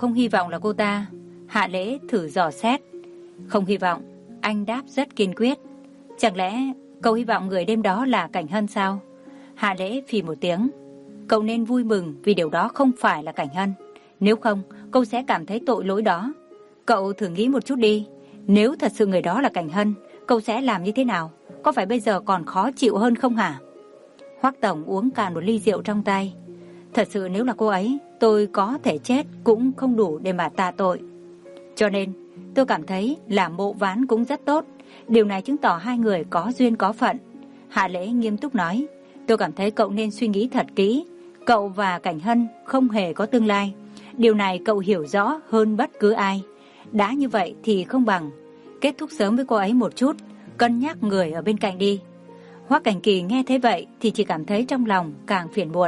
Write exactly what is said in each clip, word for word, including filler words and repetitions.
không hy vọng là cô ta? Hạ Lễ thử dò xét. Không hy vọng, anh đáp rất kiên quyết. Chẳng lẽ cậu hy vọng người đêm đó là Cảnh Hân sao? Hạ Lễ phì một tiếng. Cậu nên vui mừng vì điều đó không phải là Cảnh Hân. Nếu không, cậu sẽ cảm thấy tội lỗi đó. Cậu thử nghĩ một chút đi. Nếu thật sự người đó là Cảnh Hân, cậu sẽ làm như thế nào? Có phải bây giờ còn khó chịu hơn không hả? Hoắc Tổng uống cạn một ly rượu trong tay. Thật sự nếu là cô ấy, tôi có thể chết cũng không đủ để mà tạ tội. Cho nên, tôi cảm thấy làm bộ ván cũng rất tốt. Điều này chứng tỏ hai người có duyên có phận. Hạ Lễ nghiêm túc nói. Tôi cảm thấy cậu nên suy nghĩ thật kỹ. Cậu và Cảnh Hân không hề có tương lai. Điều này cậu hiểu rõ hơn bất cứ ai. Đã như vậy thì không bằng kết thúc sớm với cô ấy một chút, cân nhắc người ở bên cạnh đi. Hoắc Cảnh Kỳ nghe thấy vậy thì chỉ cảm thấy trong lòng càng phiền muộn.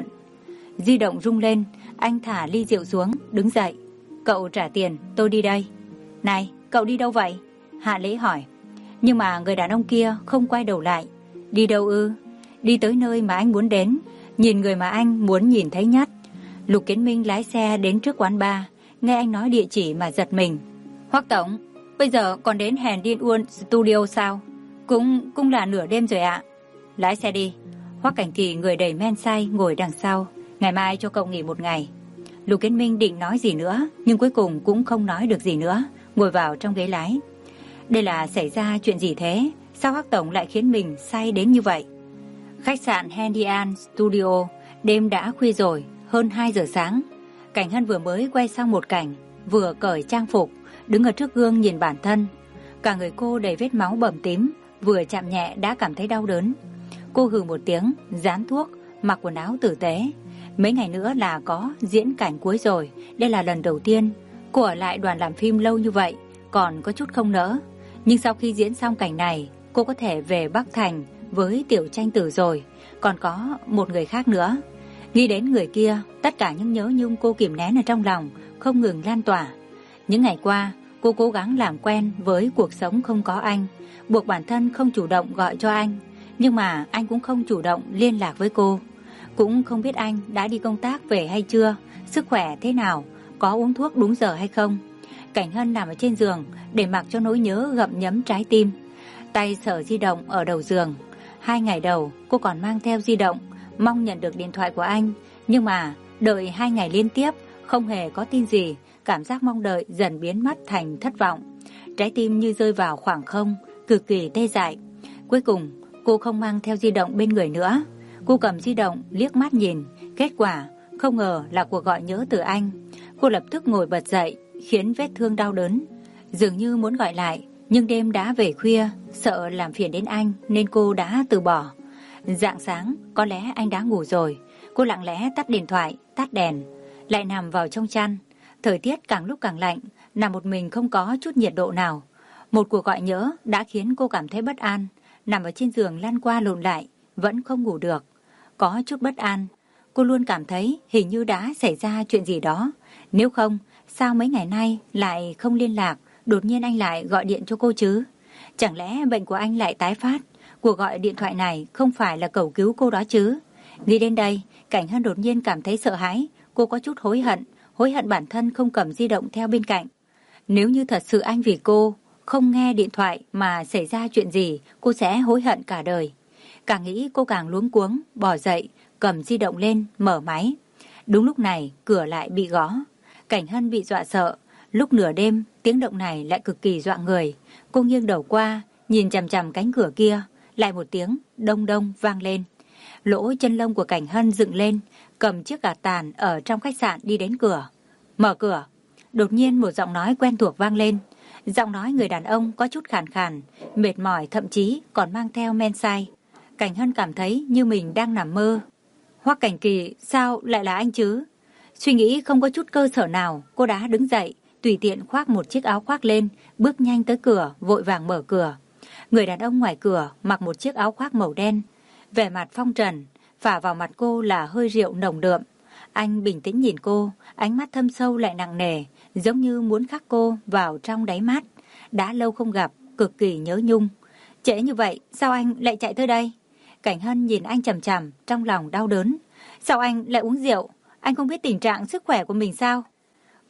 Di động rung lên, anh thả ly rượu xuống, đứng dậy. Cậu trả tiền, tôi đi đây. Này, cậu đi đâu vậy? Hạ Lễ hỏi. Nhưng mà người đàn ông kia không quay đầu lại. Đi đâu ư? Đi tới nơi mà anh muốn đến, nhìn người mà anh muốn nhìn thấy nhất. Lục Kiến Minh lái xe đến trước quán bar, nghe anh nói địa chỉ mà giật mình. Hoắc Tổng, bây giờ còn đến Hèn Điên Uôn Studio sao? Cũng cũng là nửa đêm rồi ạ. Lái xe đi. Hoắc Cảnh Kỳ người đầy men say ngồi đằng sau. Ngày mai cho cậu nghỉ một ngày. Lục Kiến Minh định nói gì nữa, nhưng cuối cùng cũng không nói được gì nữa, ngồi vào trong ghế lái. Đây là xảy ra chuyện gì thế? Sao Hoắc Tổng lại khiến mình say đến như vậy? Khách sạn Hendian Studio, đêm đã khuya rồi, hơn hai giờ sáng. Cảnh Hân vừa mới quay xong một cảnh, vừa cởi trang phục, đứng ở trước gương nhìn bản thân. Cả người cô đầy vết máu bầm tím, vừa chạm nhẹ đã cảm thấy đau đớn. Cô hừ một tiếng, dán thuốc, mặc quần áo tử tế. Mấy ngày nữa là có diễn cảnh cuối rồi, đây là lần đầu tiên cô ở lại đoàn làm phim lâu như vậy, còn có chút không nỡ. Nhưng sau khi diễn xong cảnh này, cô có thể về Bắc Thành với Tiểu Tranh Tử rồi, còn có một người khác nữa. Nghĩ đến người kia, tất cả những nhớ nhung cô kìm nén ở trong lòng không ngừng lan tỏa. Những ngày qua, cô cố gắng làm quen với cuộc sống không có anh, buộc bản thân không chủ động gọi cho anh, nhưng mà anh cũng không chủ động liên lạc với cô. Cũng không biết anh đã đi công tác về hay chưa, sức khỏe thế nào, có uống thuốc đúng giờ hay không. Cảnh Hân nằm ở trên giường để mặc cho nỗi nhớ gặm nhấm trái tim. Tay sờ di động ở đầu giường. Hai ngày đầu cô còn mang theo di động, mong nhận được điện thoại của anh. Nhưng mà đợi hai ngày liên tiếp không hề có tin gì, cảm giác mong đợi dần biến mất thành thất vọng. Trái tim như rơi vào khoảng không, cực kỳ tê dại. Cuối cùng cô không mang theo di động bên người nữa. Cô cầm di động liếc mắt nhìn, kết quả không ngờ là cuộc gọi nhớ từ anh. Cô lập tức ngồi bật dậy, khiến vết thương đau đớn. Dường như muốn gọi lại, nhưng đêm đã về khuya, sợ làm phiền đến anh nên cô đã từ bỏ. Rạng sáng, có lẽ anh đã ngủ rồi. Cô lặng lẽ tắt điện thoại, tắt đèn, lại nằm vào trong chăn. Thời tiết càng lúc càng lạnh, nằm một mình không có chút nhiệt độ nào. Một cuộc gọi nhớ đã khiến cô cảm thấy bất an. Nằm ở trên giường lăn qua lộn lại, vẫn không ngủ được. Có chút bất an. Cô luôn cảm thấy hình như đã xảy ra chuyện gì đó. Nếu không, sao mấy ngày nay lại không liên lạc, đột nhiên anh lại gọi điện cho cô chứ? Chẳng lẽ bệnh của anh lại tái phát? Cuộc gọi điện thoại này không phải là cầu cứu cô đó chứ? Nghĩ đến đây, Cảnh Hân đột nhiên cảm thấy sợ hãi. Cô có chút hối hận, hối hận bản thân không cầm di động theo bên cạnh. Nếu như thật sự anh vì cô không nghe điện thoại mà xảy ra chuyện gì, cô sẽ hối hận cả đời. Càng nghĩ cô càng luống cuống, bỏ dậy, cầm di động lên, mở máy. Đúng lúc này, cửa lại bị gõ. Cảnh Hân bị dọa sợ. Lúc nửa đêm, tiếng động này lại cực kỳ dọa người. Cô nghiêng đầu qua, nhìn chằm chằm cánh cửa kia. Lại một tiếng đông đông vang lên. Lỗ chân lông của Cảnh Hân dựng lên, cầm chiếc gạt tàn ở trong khách sạn đi đến cửa. Mở cửa. Đột nhiên một giọng nói quen thuộc vang lên. Giọng nói người đàn ông có chút khàn khàn, mệt mỏi, thậm chí còn mang theo men say. Cảnh Hân cảm thấy như mình đang nằm mơ. Hoắc Cảnh Kỳ, sao lại là anh chứ? Suy nghĩ không có chút cơ sở nào, cô đã đứng dậy, tùy tiện khoác một chiếc áo khoác lên, bước nhanh tới cửa, vội vàng mở cửa. Người đàn ông ngoài cửa mặc một chiếc áo khoác màu đen, vẻ mặt phong trần, phả vào mặt cô là hơi rượu nồng đượm. Anh bình tĩnh nhìn cô, ánh mắt thâm sâu lại nặng nề, giống như muốn khắc cô vào trong đáy mắt. Đã lâu không gặp, cực kỳ nhớ nhung. Trễ như vậy, sao anh lại chạy tới đây? Cảnh Hân nhìn anh chằm chằm, trong lòng đau đớn. Sao anh lại uống rượu? Anh không biết tình trạng sức khỏe của mình sao?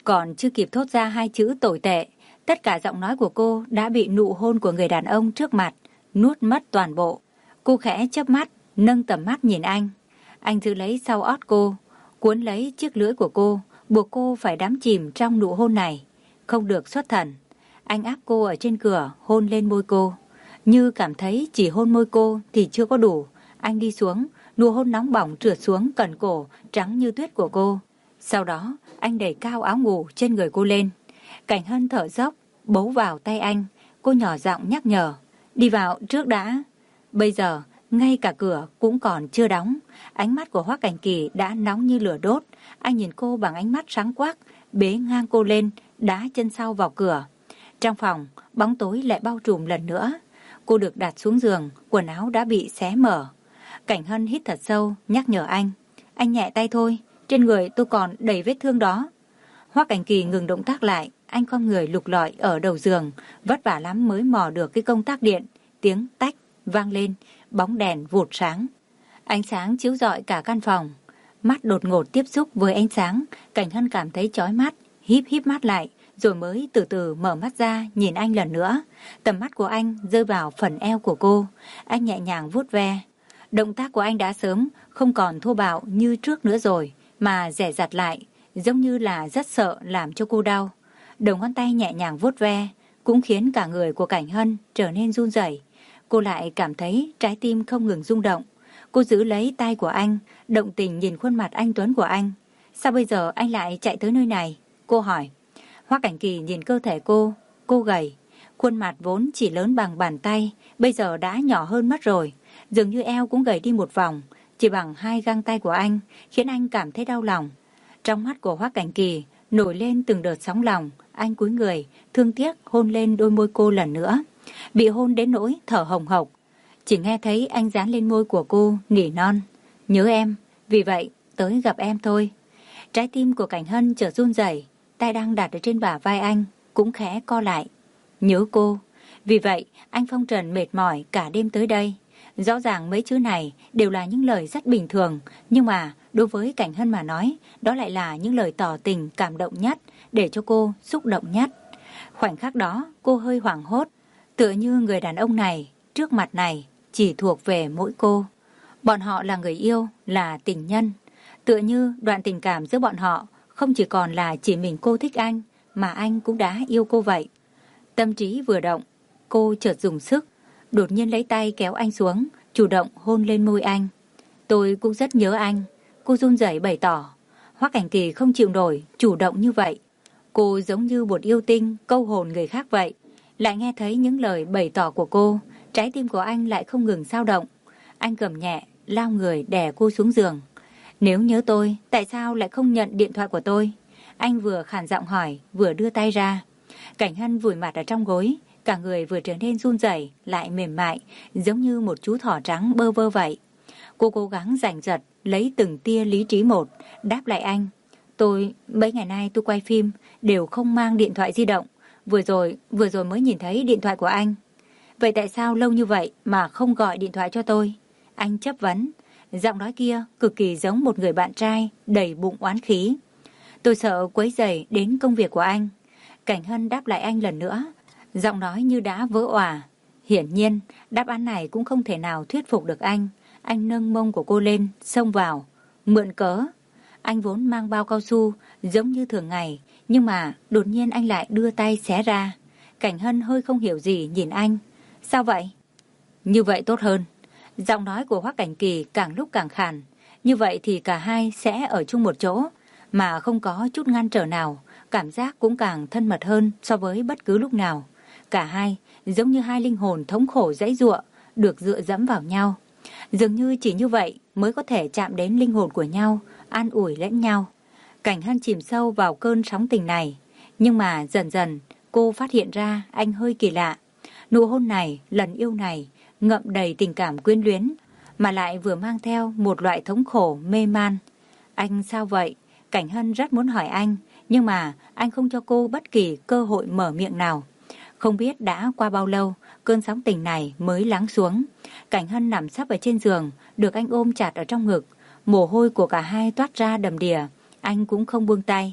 Còn chưa kịp thốt ra hai chữ tồi tệ, tất cả giọng nói của cô đã bị nụ hôn của người đàn ông trước mặt nuốt mất toàn bộ. Cô khẽ chớp mắt, nâng tầm mắt nhìn anh. Anh giữ lấy sau ót cô, cuốn lấy chiếc lưỡi của cô, buộc cô phải đắm chìm trong nụ hôn này, không được xuất thần. Anh áp cô ở trên cửa, hôn lên môi cô. Như cảm thấy chỉ hôn môi cô thì chưa có đủ, anh đi xuống, nụ hôn nóng bỏng trượt xuống cẩn cổ trắng như tuyết của cô. Sau đó, anh đẩy cao áo ngủ trên người cô lên. Cảnh Hân thở dốc, bấu vào tay anh. Cô nhỏ giọng nhắc nhở, đi vào trước đã. Bây giờ, ngay cả cửa cũng còn chưa đóng. Ánh mắt của Hoắc Cảnh Kỳ đã nóng như lửa đốt. Anh nhìn cô bằng ánh mắt sáng quắc, bế ngang cô lên, đá chân sau vào cửa. Trong phòng, bóng tối lại bao trùm lần nữa. Cô được đặt xuống giường, quần áo đã bị xé mở. Cảnh Hân hít thật sâu, nhắc nhở anh. Anh nhẹ tay thôi, trên người tôi còn đầy vết thương đó. Hoắc Cảnh Kỳ ngừng động tác lại, anh khom người lục lọi ở đầu giường, vất vả lắm mới mò được cái công tắc điện. Tiếng tách vang lên, bóng đèn vụt sáng. Ánh sáng chiếu rọi cả căn phòng. Mắt đột ngột tiếp xúc với ánh sáng, Cảnh Hân cảm thấy chói mắt, híp híp mắt lại, rồi mới từ từ mở mắt ra nhìn anh lần nữa. Tầm mắt của anh rơi vào phần eo của cô, anh nhẹ nhàng vuốt ve. Động tác của anh đã sớm không còn thô bạo như trước nữa rồi, mà dè dặt lại, giống như là rất sợ làm cho cô đau. Đầu ngón tay nhẹ nhàng vuốt ve cũng khiến cả người của Cảnh Hân trở nên run rẩy. Cô lại cảm thấy trái tim không ngừng rung động. Cô giữ lấy tay của anh, động tình nhìn khuôn mặt anh tuấn của anh. Sao bây giờ anh lại chạy tới nơi này? Cô hỏi. Hoắc Cảnh Kỳ nhìn cơ thể cô, cô gầy. Khuôn mặt vốn chỉ lớn bằng bàn tay, bây giờ đã nhỏ hơn mất rồi. Dường như eo cũng gầy đi một vòng, chỉ bằng hai găng tay của anh, khiến anh cảm thấy đau lòng. Trong mắt của Hoắc Cảnh Kỳ nổi lên từng đợt sóng lòng. Anh cúi người, thương tiếc hôn lên đôi môi cô lần nữa. Bị hôn đến nỗi thở hồng hộc. Chỉ nghe thấy anh dán lên môi của cô, nỉ non. Nhớ em, vì vậy tới gặp em thôi. Trái tim của Cảnh Hân chợt run rẩy, tay đang đặt ở trên bả vai anh cũng khẽ co lại. Nhớ cô. Vì vậy anh phong trần mệt mỏi cả đêm tới đây. Rõ ràng mấy chữ này đều là những lời rất bình thường, nhưng mà đối với Cảnh Hân mà nói, đó lại là những lời tỏ tình cảm động nhất, để cho cô xúc động nhất. Khoảnh khắc đó cô hơi hoảng hốt, tựa như người đàn ông này trước mặt này chỉ thuộc về mỗi cô. Bọn họ là người yêu, là tình nhân. Tựa như đoạn tình cảm giữa bọn họ không chỉ còn là chỉ mình cô thích anh, mà anh cũng đã yêu cô vậy. Tâm trí vừa động, cô chợt dùng sức, đột nhiên lấy tay kéo anh xuống, chủ động hôn lên môi anh. Tôi cũng rất nhớ anh, cô run rẩy bày tỏ. Hoắc Cảnh Kỳ không chịu nổi chủ động như vậy. Cô giống như một yêu tinh câu hồn người khác vậy. Lại nghe thấy những lời bày tỏ của cô, trái tim của anh lại không ngừng dao động. Anh gầm nhẹ, lao người đè cô xuống giường. Nếu nhớ tôi, tại sao lại không nhận điện thoại của tôi? Anh vừa khàn giọng hỏi, vừa đưa tay ra. Cảnh Hân vùi mặt ở trong gối, cả người vừa trở nên run rẩy lại mềm mại, giống như một chú thỏ trắng bơ vơ vậy. Cô cố gắng giành giật, lấy từng tia lý trí một, đáp lại anh. Tôi, mấy ngày nay tôi quay phim, đều không mang điện thoại di động. Vừa rồi, vừa rồi mới nhìn thấy điện thoại của anh. Vậy tại sao lâu như vậy mà không gọi điện thoại cho tôi? Anh chất vấn. Giọng nói kia cực kỳ giống một người bạn trai đầy bụng oán khí. Tôi sợ quấy rầy đến công việc của anh. Cảnh Hân đáp lại anh lần nữa, giọng nói như đã vỡ òa. Hiển nhiên, đáp án này cũng không thể nào thuyết phục được anh. Anh nâng mông của cô lên, xông vào. Mượn cớ. Anh vốn mang bao cao su, giống như thường ngày, nhưng mà đột nhiên anh lại đưa tay xé ra. Cảnh Hân hơi không hiểu gì nhìn anh. Sao vậy? Như vậy tốt hơn. Giọng nói của Hoắc Cảnh Kỳ càng lúc càng khàn. Như vậy thì cả hai sẽ ở chung một chỗ, mà không có chút ngăn trở nào. Cảm giác cũng càng thân mật hơn so với bất cứ lúc nào. Cả hai giống như hai linh hồn thống khổ giãy giụa, được dựa dẫm vào nhau. Dường như chỉ như vậy mới có thể chạm đến linh hồn của nhau, an ủi lẫn nhau. Cảnh Hân chìm sâu vào cơn sóng tình này. Nhưng mà dần dần cô phát hiện ra anh hơi kỳ lạ. Nụ hôn này, lần yêu này ngậm đầy tình cảm quyến luyến, mà lại vừa mang theo một loại thống khổ mê man. Anh sao vậy? Cảnh Hân rất muốn hỏi anh, nhưng mà anh không cho cô bất kỳ cơ hội mở miệng nào. Không biết đã qua bao lâu, cơn sóng tình này mới lắng xuống. Cảnh Hân nằm sấp ở trên giường, được anh ôm chặt ở trong ngực. Mồ hôi của cả hai toát ra đầm đìa, anh cũng không buông tay.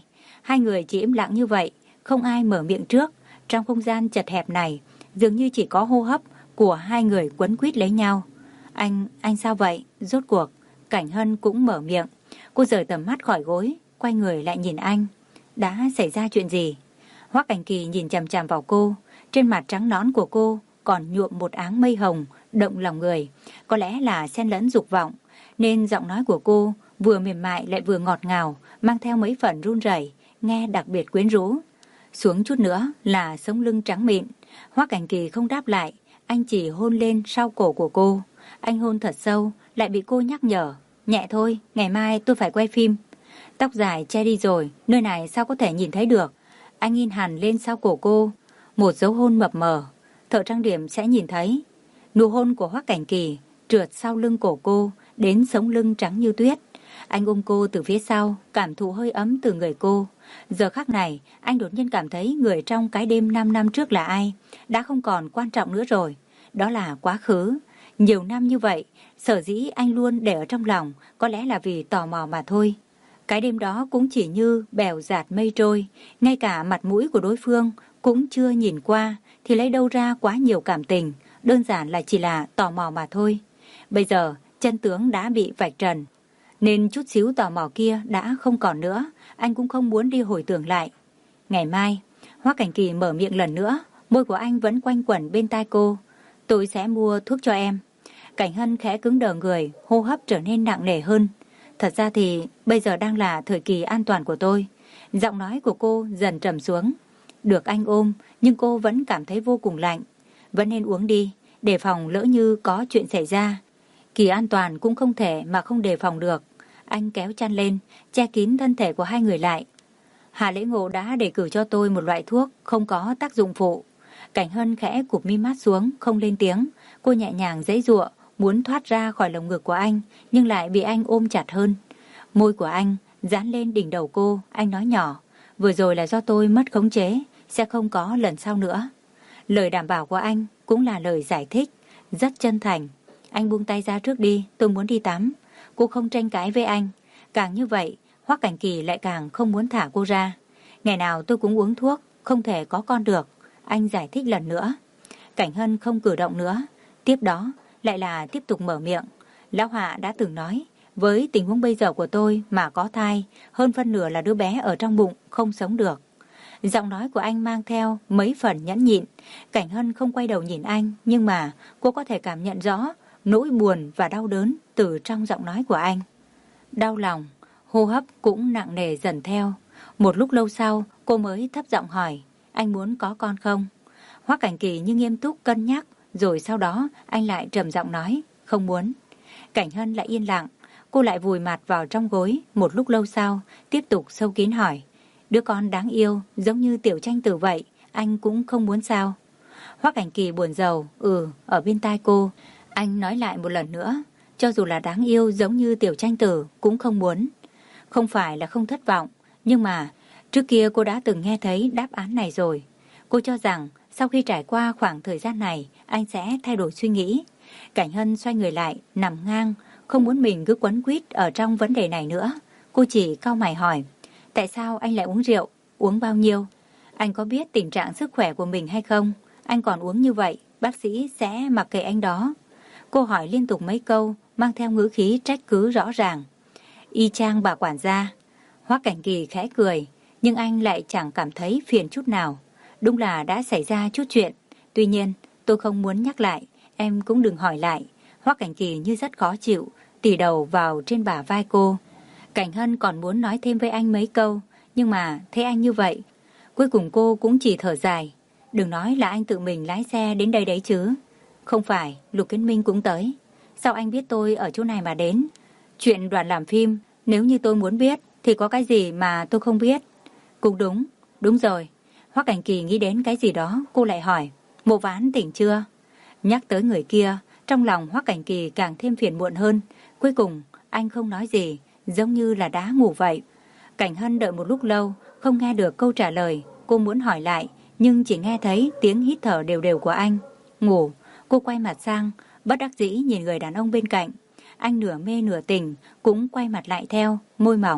Hai người chỉ im lặng như vậy, không ai mở miệng trước. Trong không gian chật hẹp này, dường như chỉ có hô hấp của hai người quấn quýt lấy nhau. Anh, anh sao vậy? Rốt cuộc, Cảnh Hân cũng mở miệng. Cô rời tầm mắt khỏi gối, quay người lại nhìn anh. Đã xảy ra chuyện gì? Hoắc Cảnh Kỳ nhìn chằm chằm vào cô. Trên mặt trắng nõn của cô còn nhuộm một áng mây hồng, động lòng người. Có lẽ là xen lẫn dục vọng, nên giọng nói của cô vừa mềm mại lại vừa ngọt ngào, mang theo mấy phần run rẩy, nghe đặc biệt quyến rũ. Xuống chút nữa là sống lưng trắng mịn. Hoắc Cảnh Kỳ không đáp lại, anh chỉ hôn lên sau cổ của cô. Anh hôn thật sâu, lại bị cô nhắc nhở. Nhẹ thôi, ngày mai tôi phải quay phim. Tóc dài che đi rồi, nơi này sao có thể nhìn thấy được. Anh in hẳn lên sau cổ cô, một dấu hôn mập mờ. Thợ trang điểm sẽ nhìn thấy. Nụ hôn của Hoắc Cảnh Kỳ trượt sau lưng cổ cô, đến sống lưng trắng như tuyết. Anh ôm cô từ phía sau, cảm thụ hơi ấm từ người cô. Giờ khắc này, anh đột nhiên cảm thấy người trong cái đêm năm năm trước là ai, đã không còn quan trọng nữa rồi. Đó là quá khứ. Nhiều năm như vậy, sở dĩ anh luôn để ở trong lòng, có lẽ là vì tò mò mà thôi. Cái đêm đó cũng chỉ như bèo dạt mây trôi, ngay cả mặt mũi của đối phương cũng chưa nhìn qua, thì lấy đâu ra quá nhiều cảm tình, đơn giản là chỉ là tò mò mà thôi. Bây giờ, chân tướng đã bị vạch trần, nên chút xíu tò mò kia đã không còn nữa, anh cũng không muốn đi hồi tưởng lại. Ngày mai, Hoắc Cảnh Kỳ mở miệng lần nữa, môi của anh vẫn quanh quẩn bên tai cô. Tôi sẽ mua thuốc cho em. Cảnh Hân khẽ cứng đờ người, hô hấp trở nên nặng nề hơn. Thật ra thì bây giờ đang là thời kỳ an toàn của tôi. Giọng nói của cô dần trầm xuống. Được anh ôm, nhưng cô vẫn cảm thấy vô cùng lạnh. Vẫn nên uống đi, đề phòng lỡ như có chuyện xảy ra. Kỳ an toàn cũng không thể mà không đề phòng được. Anh kéo chăn lên, che kín thân thể của hai người lại. Hà Lễ Ngộ đã đề cử cho tôi một loại thuốc không có tác dụng phụ. Cảnh Hân khẽ cụp mi mắt xuống, không lên tiếng. Cô nhẹ nhàng giãy giụa, muốn thoát ra khỏi lồng ngực của anh, nhưng lại bị anh ôm chặt hơn. Môi của anh dán lên đỉnh đầu cô, anh nói nhỏ. Vừa rồi là do tôi mất khống chế, sẽ không có lần sau nữa. Lời đảm bảo của anh cũng là lời giải thích, rất chân thành. Anh buông tay ra trước đi, tôi muốn đi tắm. Cô không tranh cãi với anh. Càng như vậy, Hoắc Cảnh Kỳ lại càng không muốn thả cô ra. Ngày nào tôi cũng uống thuốc, không thể có con được. Anh giải thích lần nữa. Cảnh Hân không cử động nữa. Tiếp đó, lại là tiếp tục mở miệng. Lão Hạ đã từng nói, với tình huống bây giờ của tôi mà có thai, hơn phân nửa là đứa bé ở trong bụng không sống được. Giọng nói của anh mang theo mấy phần nhẫn nhịn. Cảnh Hân không quay đầu nhìn anh, nhưng mà cô có thể cảm nhận rõ nỗi buồn và đau đớn từ trong giọng nói của anh. Đau lòng, hô hấp cũng nặng nề dần theo. Một lúc lâu sau, cô mới thấp giọng hỏi, anh muốn có con không? Hoắc Cảnh Kỳ như nghiêm túc cân nhắc, rồi sau đó anh lại trầm giọng nói, không muốn. Cảnh Hân lại yên lặng, cô lại vùi mặt vào trong gối. Một lúc lâu sau, tiếp tục sâu kín hỏi, đứa con đáng yêu giống như Tiểu Tranh Tử vậy, anh cũng không muốn sao? Hoắc Cảnh Kỳ buồn rầu, ừ, ở bên tai cô. Anh nói lại một lần nữa, cho dù là đáng yêu giống như Tiểu Tranh Tử cũng không muốn. Không phải là không thất vọng, nhưng mà trước kia cô đã từng nghe thấy đáp án này rồi. Cô cho rằng sau khi trải qua khoảng thời gian này, anh sẽ thay đổi suy nghĩ. Cảnh Hân xoay người lại, nằm ngang, không muốn mình cứ quấn quýt ở trong vấn đề này nữa. Cô chỉ cau mày hỏi, tại sao anh lại uống rượu? Uống bao nhiêu? Anh có biết tình trạng sức khỏe của mình hay không? Anh còn uống như vậy, bác sĩ sẽ mặc kệ anh đó. Cô hỏi liên tục mấy câu, mang theo ngữ khí trách cứ rõ ràng. Y chang bà quản gia. Hoắc Cảnh Kỳ khẽ cười, nhưng anh lại chẳng cảm thấy phiền chút nào. Đúng là đã xảy ra chút chuyện. Tuy nhiên, tôi không muốn nhắc lại, em cũng đừng hỏi lại. Hoắc Cảnh Kỳ như rất khó chịu, tì đầu vào trên bả vai cô. Cảnh Hân còn muốn nói thêm với anh mấy câu, nhưng mà thấy anh như vậy, cuối cùng cô cũng chỉ thở dài. Đừng nói là anh tự mình lái xe đến đây đấy chứ. Không phải, Lục Kiến Minh cũng tới. Sao anh biết tôi ở chỗ này mà đến? Chuyện đoàn làm phim, nếu như tôi muốn biết, thì có cái gì mà tôi không biết? Cũng đúng, đúng rồi. Hoắc Cảnh Kỳ nghĩ đến cái gì đó, cô lại hỏi, Mộ Ván tỉnh chưa? Nhắc tới người kia, trong lòng Hoắc Cảnh Kỳ càng thêm phiền muộn hơn. Cuối cùng, anh không nói gì, giống như là đã ngủ vậy. Cảnh Hân đợi một lúc lâu, không nghe được câu trả lời. Cô muốn hỏi lại, nhưng chỉ nghe thấy tiếng hít thở đều đều của anh. Ngủ, cô quay mặt sang, bất đắc dĩ nhìn người đàn ông bên cạnh. Anh nửa mê nửa tỉnh, cũng quay mặt lại theo, môi mỏng,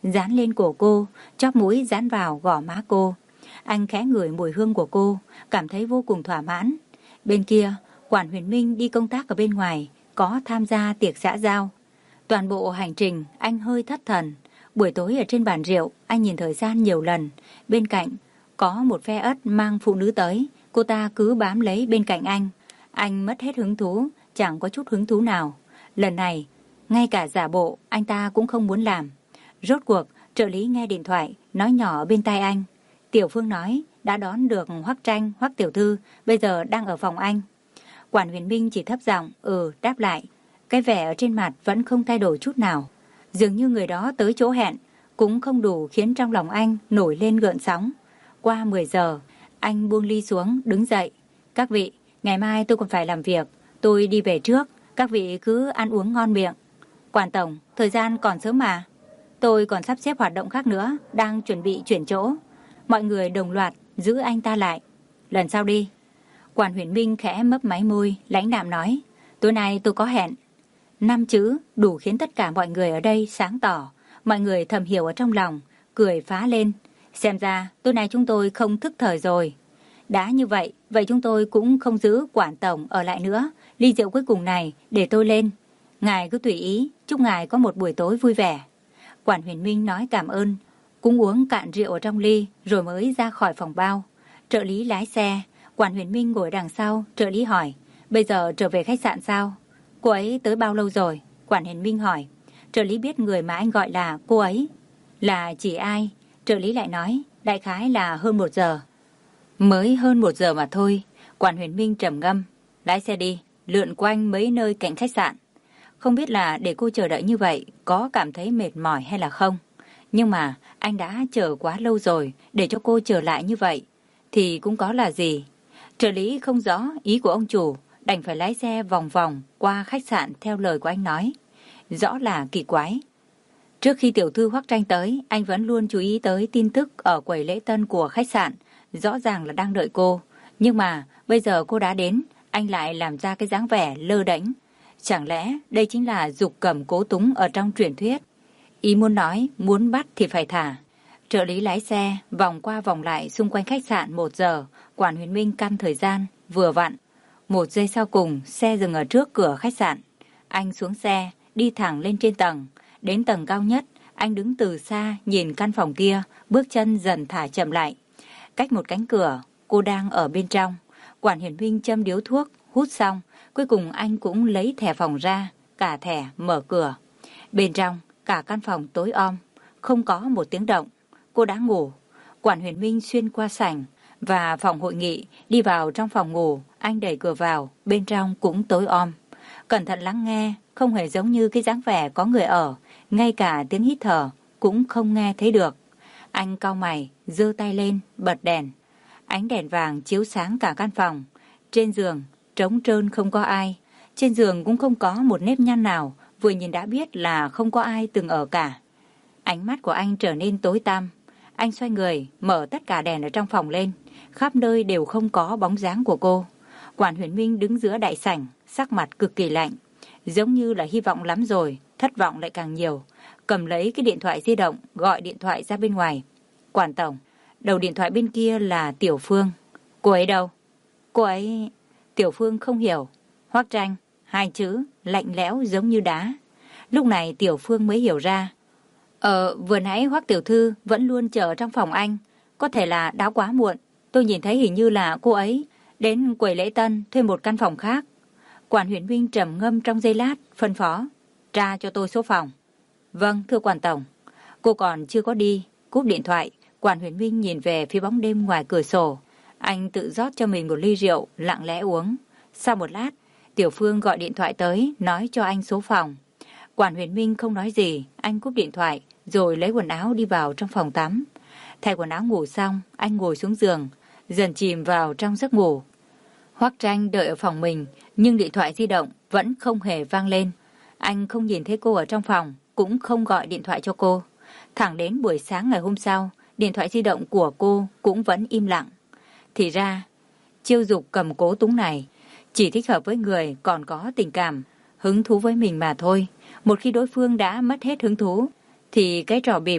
dán lên cổ cô, chóp mũi dán vào gò má cô. Anh khẽ ngửi mùi hương của cô, cảm thấy vô cùng thỏa mãn. Bên kia, Quản Huyền Minh đi công tác ở bên ngoài, có tham gia tiệc xã giao. Toàn bộ hành trình, anh hơi thất thần. Buổi tối ở trên bàn rượu, anh nhìn thời gian nhiều lần. Bên cạnh, có một phe ất mang phụ nữ tới, cô ta cứ bám lấy bên cạnh anh. Anh mất hết hứng thú, chẳng có chút hứng thú nào. Lần này, ngay cả giả bộ, anh ta cũng không muốn làm. Rốt cuộc, trợ lý nghe điện thoại, nói nhỏ bên tai anh. Tiểu Phương nói, đã đón được Hoắc Tranh, Hoắc tiểu thư, bây giờ đang ở phòng anh. Quản Huyền Minh chỉ thấp giọng, ừ, đáp lại. Cái vẻ ở trên mặt vẫn không thay đổi chút nào. Dường như người đó tới chỗ hẹn, cũng không đủ khiến trong lòng anh nổi lên gợn sóng. Qua mười giờ, anh buông ly xuống, đứng dậy. Các vị, ngày mai tôi còn phải làm việc, tôi đi về trước, các vị cứ ăn uống ngon miệng. Quản tổng, thời gian còn sớm mà. Tôi còn sắp xếp hoạt động khác nữa, đang chuẩn bị chuyển chỗ. Mọi người đồng loạt giữ anh ta lại. Lần sau đi. Quản Huyền Minh khẽ mấp máy môi, lãnh đạm nói. Tối nay tôi có hẹn. Năm chữ đủ khiến tất cả mọi người ở đây sáng tỏ. Mọi người thầm hiểu ở trong lòng, cười phá lên. Xem ra tối nay chúng tôi không thức thời rồi. Đã như vậy, vậy chúng tôi cũng không giữ Quản tổng ở lại nữa. Ly rượu cuối cùng này để tôi lên. Ngài cứ tùy ý, chúc ngài có một buổi tối vui vẻ. Quản Huyền Minh nói cảm ơn, cũng uống cạn rượu ở trong ly rồi mới ra khỏi phòng bao. Trợ lý lái xe, Quản Huyền Minh ngồi đằng sau, trợ lý hỏi, bây giờ trở về khách sạn sao? Cô ấy tới bao lâu rồi? Quản Huyền Minh hỏi. Trợ lý biết người mà anh gọi là cô ấy là chỉ ai? Trợ lý lại nói, đại khái là hơn một giờ. Mới hơn một giờ mà thôi. Quản Huyền Minh trầm ngâm, lái xe đi, lượn quanh mấy nơi cạnh khách sạn. Không biết là để cô chờ đợi như vậy có cảm thấy mệt mỏi hay là không. Nhưng mà anh đã chờ quá lâu rồi, để cho cô chờ lại như vậy thì cũng có là gì. Trợ lý không rõ ý của ông chủ, đành phải lái xe vòng vòng qua khách sạn theo lời của anh nói. Rõ là kỳ quái. Trước khi tiểu thư Hoắc Tranh tới, anh vẫn luôn chú ý tới tin tức ở quầy lễ tân của khách sạn. Rõ ràng là đang đợi cô. Nhưng mà bây giờ cô đã đến, anh lại làm ra cái dáng vẻ lơ đễnh. Chẳng lẽ đây chính là dục cầm cố túng ở trong truyền thuyết? Ý muốn nói, muốn bắt thì phải thả. Trợ lý lái xe, vòng qua vòng lại xung quanh khách sạn một giờ. Quản Huyền Minh căn thời gian, vừa vặn. Một giây sau cùng, xe dừng ở trước cửa khách sạn. Anh xuống xe, đi thẳng lên trên tầng. Đến tầng cao nhất, anh đứng từ xa nhìn căn phòng kia, bước chân dần thả chậm lại. Cách một cánh cửa, cô đang ở bên trong. Quản Huyền Minh châm điếu thuốc, hút xong. Cuối cùng anh cũng lấy thẻ phòng ra, cả thẻ mở cửa. Bên trong, cả căn phòng tối om, không có một tiếng động. Cô đã ngủ. Quản Huyền Minh xuyên qua sảnh và phòng hội nghị, đi vào trong phòng ngủ. Anh đẩy cửa vào, bên trong cũng tối om. Cẩn thận lắng nghe, không hề giống như cái dáng vẻ có người ở. Ngay cả tiếng hít thở cũng không nghe thấy được. Anh cau mày, giơ tay lên, bật đèn. Ánh đèn vàng chiếu sáng cả căn phòng. Trên giường, trống trơn không có ai. Trên giường cũng không có một nếp nhăn nào, vừa nhìn đã biết là không có ai từng ở cả. Ánh mắt của anh trở nên tối tăm. Anh xoay người, mở tất cả đèn ở trong phòng lên. Khắp nơi đều không có bóng dáng của cô. Quản Huyền Minh đứng giữa đại sảnh, sắc mặt cực kỳ lạnh. Giống như là hy vọng lắm rồi, thất vọng lại càng nhiều. Cầm lấy cái điện thoại di động, gọi điện thoại ra bên ngoài. Quản tổng, đầu điện thoại bên kia là Tiểu Phương. Cô ấy đâu? Cô ấy... Tiểu Phương không hiểu. Hoắc Tranh, hai chữ, lạnh lẽo giống như đá. Lúc này Tiểu Phương mới hiểu ra. Ờ, vừa nãy Hoắc tiểu thư vẫn luôn chờ trong phòng anh. Có thể là đã quá muộn. Tôi nhìn thấy hình như là cô ấy đến quầy lễ tân thuê một căn phòng khác. Quản Huyền Minh trầm ngâm trong giây lát, phân phó. Tra cho tôi số phòng. Vâng, thưa quản tổng. Cô còn chưa có đi. Cúp điện thoại, Quản Huyền Minh nhìn về phía bóng đêm ngoài cửa sổ. Anh tự rót cho mình một ly rượu, lặng lẽ uống. Sau một lát, Tiểu Phương gọi điện thoại tới, nói cho anh số phòng. Quản Huyền Minh không nói gì, anh cúp điện thoại, rồi lấy quần áo đi vào trong phòng tắm. Thay quần áo ngủ xong, anh ngồi xuống giường, dần chìm vào trong giấc ngủ. Hoắc Tranh đợi ở phòng mình, nhưng điện thoại di động vẫn không hề vang lên. Anh không nhìn thấy cô ở trong phòng, cũng không gọi điện thoại cho cô. Thẳng đến buổi sáng ngày hôm sau, điện thoại di động của cô cũng vẫn im lặng. Thì ra, chiêu dục cầm cố túng này chỉ thích hợp với người còn có tình cảm, hứng thú với mình mà thôi. Một khi đối phương đã mất hết hứng thú, thì cái trò bịp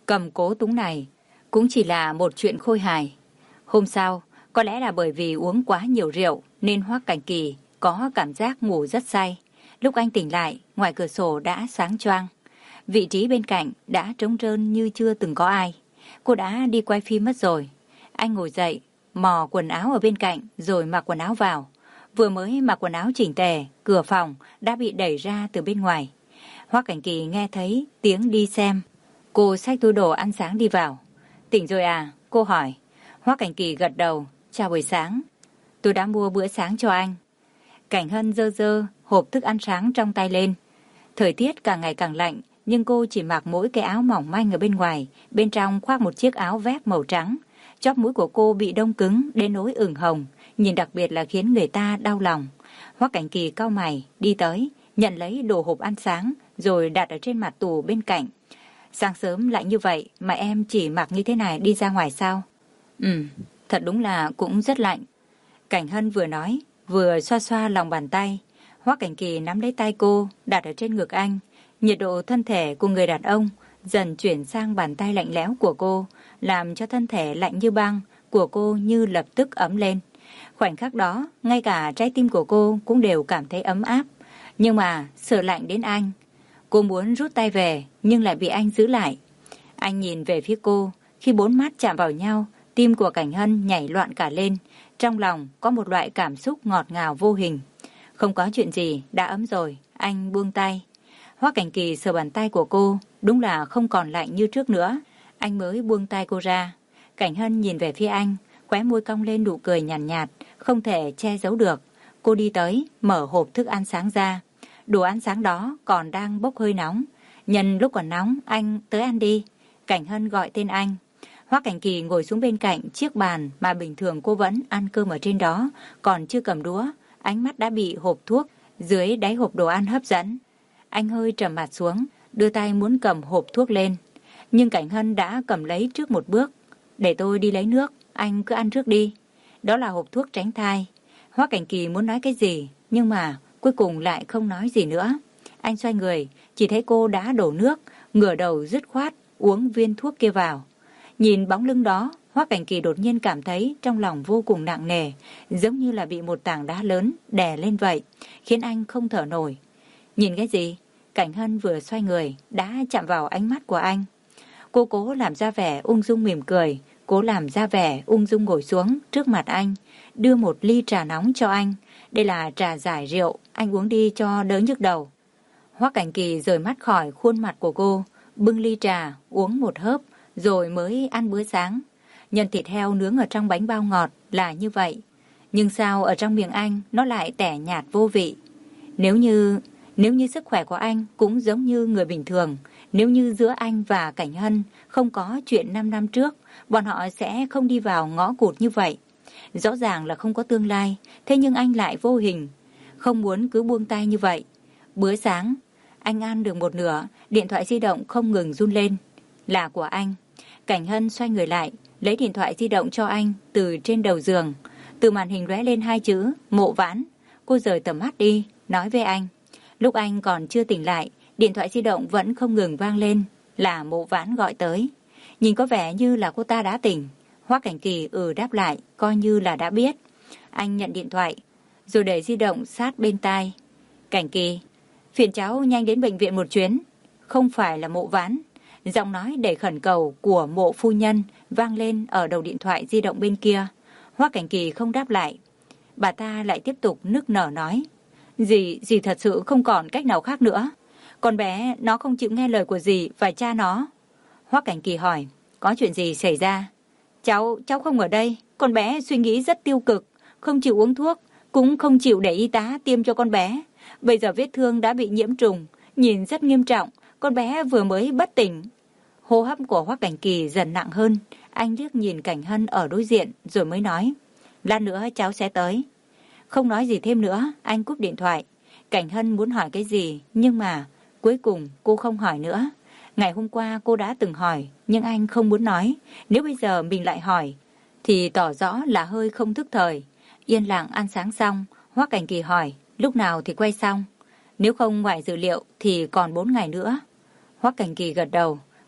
cầm cố túng này cũng chỉ là một chuyện khôi hài. Hôm sau, có lẽ là bởi vì uống quá nhiều rượu nên Hoắc Cảnh Kỳ có cảm giác ngủ rất say. Lúc anh tỉnh lại, ngoài cửa sổ đã sáng choang. Vị trí bên cạnh đã trống trơn như chưa từng có ai. Cô đã đi quay phim mất rồi. Anh ngồi dậy, mò quần áo ở bên cạnh rồi mặc quần áo vào. Vừa mới mặc quần áo chỉnh tề, cửa phòng đã bị đẩy ra từ bên ngoài. Hoắc Cảnh Kỳ nghe thấy tiếng đi xem. Cô xách túi đồ ăn sáng đi vào. Tỉnh rồi à? Cô hỏi. Hoắc Cảnh Kỳ gật đầu. Chào buổi sáng. Tôi đã mua bữa sáng cho anh. Cảnh Hân giơ giơ hộp thức ăn sáng trong tay lên. Thời tiết càng ngày càng lạnh, nhưng cô chỉ mặc mỗi cái áo mỏng manh ở bên ngoài, bên trong khoác một chiếc áo vest màu trắng. Chóp mũi của cô bị đông cứng đến nỗi ửng hồng, nhìn đặc biệt là khiến người ta đau lòng. Hoắc Cảnh Kỳ cau mày, đi tới, nhận lấy đồ hộp ăn sáng, rồi đặt ở trên mặt tủ bên cạnh. Sáng sớm lạnh như vậy mà em chỉ mặc như thế này đi ra ngoài sao? Ừ, thật đúng là cũng rất lạnh. Cảnh Hân vừa nói, vừa xoa xoa lòng bàn tay. Hoắc Cảnh Kỳ nắm lấy tay cô, đặt ở trên ngực anh. Nhiệt độ thân thể của người đàn ông dần chuyển sang bàn tay lạnh lẽo của cô, làm cho thân thể lạnh như băng của cô như lập tức ấm lên. Khoảnh khắc đó, ngay cả trái tim của cô cũng đều cảm thấy ấm áp. Nhưng mà, sợ lạnh đến anh. Cô muốn rút tay về, nhưng lại bị anh giữ lại. Anh nhìn về phía cô, khi bốn mắt chạm vào nhau, tim của Cảnh Hân nhảy loạn cả lên. Trong lòng có một loại cảm xúc ngọt ngào vô hình. Không có chuyện gì, đã ấm rồi, anh buông tay. Hoắc Cảnh Kỳ sờ bàn tay của cô, đúng là không còn lạnh như trước nữa. Anh mới buông tay cô ra. Cảnh Hân nhìn về phía anh, khóe môi cong lên nụ cười nhàn nhạt, nhạt, không thể che giấu được. Cô đi tới, mở hộp thức ăn sáng ra. Đồ ăn sáng đó còn đang bốc hơi nóng. Nhân lúc còn nóng, anh tới ăn đi. Cảnh Hân gọi tên anh. Hoắc Cảnh Kỳ ngồi xuống bên cạnh chiếc bàn mà bình thường cô vẫn ăn cơm ở trên đó, còn chưa cầm đũa, ánh mắt đã bị hộp thuốc dưới đáy hộp đồ ăn hấp dẫn. Anh hơi trầm mặt xuống, đưa tay muốn cầm hộp thuốc lên, nhưng Cảnh Hân đã cầm lấy trước một bước. Để tôi đi lấy nước, anh cứ ăn trước đi. Đó là hộp thuốc tránh thai. Hoắc Cảnh Kỳ muốn nói cái gì, nhưng mà cuối cùng lại không nói gì nữa. Anh xoay người, chỉ thấy cô đã đổ nước, ngửa đầu dứt khoát uống viên thuốc kia vào. Nhìn bóng lưng đó, Hoắc Cảnh Kỳ đột nhiên cảm thấy trong lòng vô cùng nặng nề, giống như là bị một tảng đá lớn đè lên vậy, khiến anh không thở nổi. Nhìn cái gì? Cảnh Hân vừa xoay người, đã chạm vào ánh mắt của anh. Cô cố làm ra vẻ ung dung mỉm cười, cố làm ra vẻ ung dung ngồi xuống trước mặt anh, đưa một ly trà nóng cho anh. Đây là trà giải rượu, anh uống đi cho đỡ nhức đầu. Hoắc Cảnh Kỳ rời mắt khỏi khuôn mặt của cô, bưng ly trà, uống một hớp, rồi mới ăn bữa sáng. Nhân thịt heo nướng ở trong bánh bao ngọt là như vậy, nhưng sao ở trong miệng anh nó lại tẻ nhạt vô vị? Nếu như, nếu như sức khỏe của anh cũng giống như người bình thường, nếu như giữa anh và Cảnh Hân không có chuyện năm năm trước, bọn họ sẽ không đi vào ngõ cụt như vậy. Rõ ràng là không có tương lai, thế nhưng anh lại vô hình, không muốn cứ buông tay như vậy. Bữa sáng, anh ăn được một nửa, điện thoại di động không ngừng run lên. Là của anh. Cảnh Hân xoay người lại, lấy điện thoại di động cho anh từ trên đầu giường. Từ màn hình lóe lên hai chữ Mộ Vãn. Cô rời tầm mắt đi, nói với anh. Lúc anh còn chưa tỉnh lại, điện thoại di động vẫn không ngừng vang lên, là Mộ Vãn gọi tới. Nhìn có vẻ như là cô ta đã tỉnh. Hoắc Cảnh Kỳ ừ đáp lại, coi như là đã biết. Anh nhận điện thoại, rồi để di động sát bên tai. Cảnh Kỳ, phiền cháu nhanh đến bệnh viện một chuyến. Không phải là Mộ Vãn. Giọng nói đầy khẩn cầu của Mộ phu nhân vang lên ở đầu điện thoại di động bên kia. Hoắc Cảnh Kỳ không đáp lại. Bà ta lại tiếp tục nức nở nói. Dì, dì thật sự không còn cách nào khác nữa. Con bé nó không chịu nghe lời của dì và cha nó. Hoắc Cảnh Kỳ hỏi, có chuyện gì xảy ra? Cháu, cháu không ở đây. Con bé suy nghĩ rất tiêu cực, không chịu uống thuốc, cũng không chịu để y tá tiêm cho con bé. Bây giờ vết thương đã bị nhiễm trùng, nhìn rất nghiêm trọng. Con bé vừa mới bất tỉnh. Hô hấp của Hoắc Cảnh Kỳ dần nặng hơn. Anh liếc nhìn Cảnh Hân ở đối diện rồi mới nói, lát nữa cháu sẽ tới. Không nói gì thêm nữa, anh cúp điện thoại. Cảnh Hân muốn hỏi cái gì, nhưng mà cuối cùng cô không hỏi nữa. Ngày hôm qua cô đã từng hỏi, nhưng anh không muốn nói. Nếu bây giờ mình lại hỏi, thì tỏ rõ là hơi không thức thời. Yên lặng ăn sáng xong, Hoắc Cảnh Kỳ hỏi, lúc nào thì quay xong? Nếu không ngoài dự liệu thì còn bốn ngày nữa. Hoắc Cảnh Kỳ gật đầu,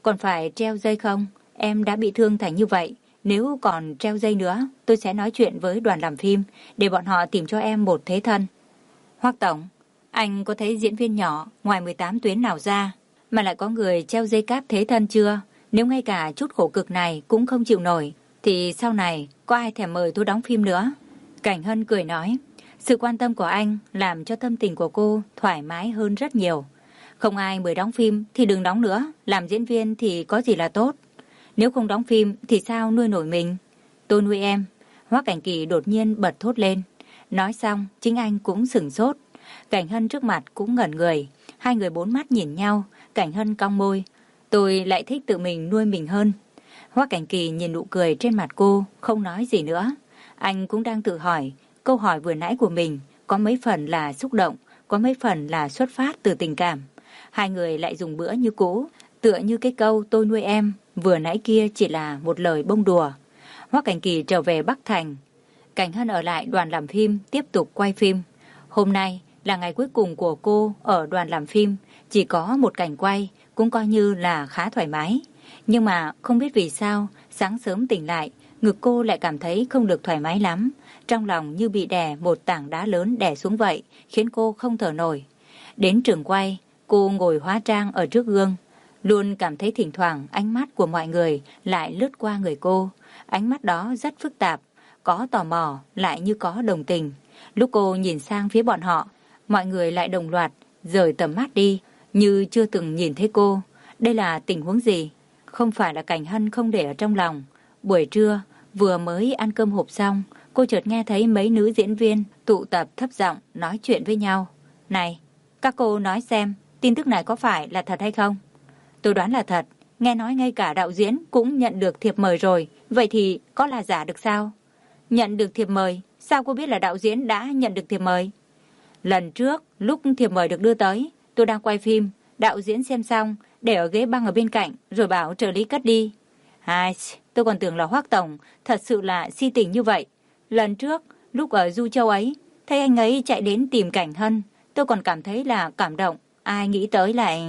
Còn phải treo dây không? Em đã bị thương thành như vậy. Nếu còn treo dây nữa, tôi sẽ nói chuyện với đoàn làm phim để bọn họ tìm cho em một thế thân. Hoắc tổng, anh có thấy diễn viên nhỏ ngoài mười tám tuyến nào ra mà lại có người treo dây cáp thế thân chưa? Nếu ngay cả chút khổ cực này cũng không chịu nổi, thì sau này có ai thèm mời tôi đóng phim nữa? Cảnh Hân cười nói, sự quan tâm của anh làm cho tâm tình của cô thoải mái hơn rất nhiều. Không ai mời đóng phim thì đừng đóng nữa, làm diễn viên thì có gì là tốt. Nếu không đóng phim thì sao nuôi nổi mình? Tôi nuôi em. Hoắc Cảnh Kỳ đột nhiên bật thốt lên. Nói xong, chính anh cũng sửng sốt. Cảnh Hân trước mặt cũng ngẩn người. Hai người bốn mắt nhìn nhau, Cảnh Hân cong môi. Tôi lại thích tự mình nuôi mình hơn. Hoắc Cảnh Kỳ nhìn nụ cười trên mặt cô, không nói gì nữa. Anh cũng đang tự hỏi, câu hỏi vừa nãy của mình có mấy phần là xúc động, có mấy phần là xuất phát từ tình cảm. Hai người lại dùng bữa như cũ, tựa như cái câu tôi nuôi em, vừa nãy kia chỉ là một lời bông đùa. Hoắc Cảnh Kỳ trở về Bắc Thành. Cảnh Hân ở lại đoàn làm phim tiếp tục quay phim. Hôm nay là ngày cuối cùng của cô ở đoàn làm phim, chỉ có một cảnh quay, cũng coi như là khá thoải mái. Nhưng mà không biết vì sao, sáng sớm tỉnh lại, ngực cô lại cảm thấy không được thoải mái lắm. Trong lòng như bị đè một tảng đá lớn đè xuống vậy, khiến cô không thở nổi. Đến trường quay, cô ngồi hóa trang ở trước gương. Luôn cảm thấy thỉnh thoảng ánh mắt của mọi người lại lướt qua người cô. Ánh mắt đó rất phức tạp, có tò mò lại như có đồng tình. Lúc cô nhìn sang phía bọn họ, mọi người lại đồng loạt rời tầm mắt đi, như chưa từng nhìn thấy cô. Đây là tình huống gì? Không phải là Cảnh Hân không để ở trong lòng. Buổi trưa, vừa mới ăn cơm hộp xong, cô chợt nghe thấy mấy nữ diễn viên tụ tập thấp giọng nói chuyện với nhau. Này, các cô nói xem, tin tức này có phải là thật hay không? Tôi đoán là thật, nghe nói ngay cả đạo diễn cũng nhận được thiệp mời rồi, vậy thì có là giả được sao? Nhận được thiệp mời, sao cô biết là đạo diễn đã nhận được thiệp mời? Lần trước, lúc thiệp mời được đưa tới, tôi đang quay phim, đạo diễn xem xong, để ở ghế băng ở bên cạnh, rồi bảo trợ lý cất đi. Ai, tôi còn tưởng là Hoắc tổng, thật sự là si tình như vậy. Lần trước, lúc ở Du Châu ấy, thấy anh ấy chạy đến tìm Cảnh Hân, tôi còn cảm thấy là cảm động, ai nghĩ tới lại...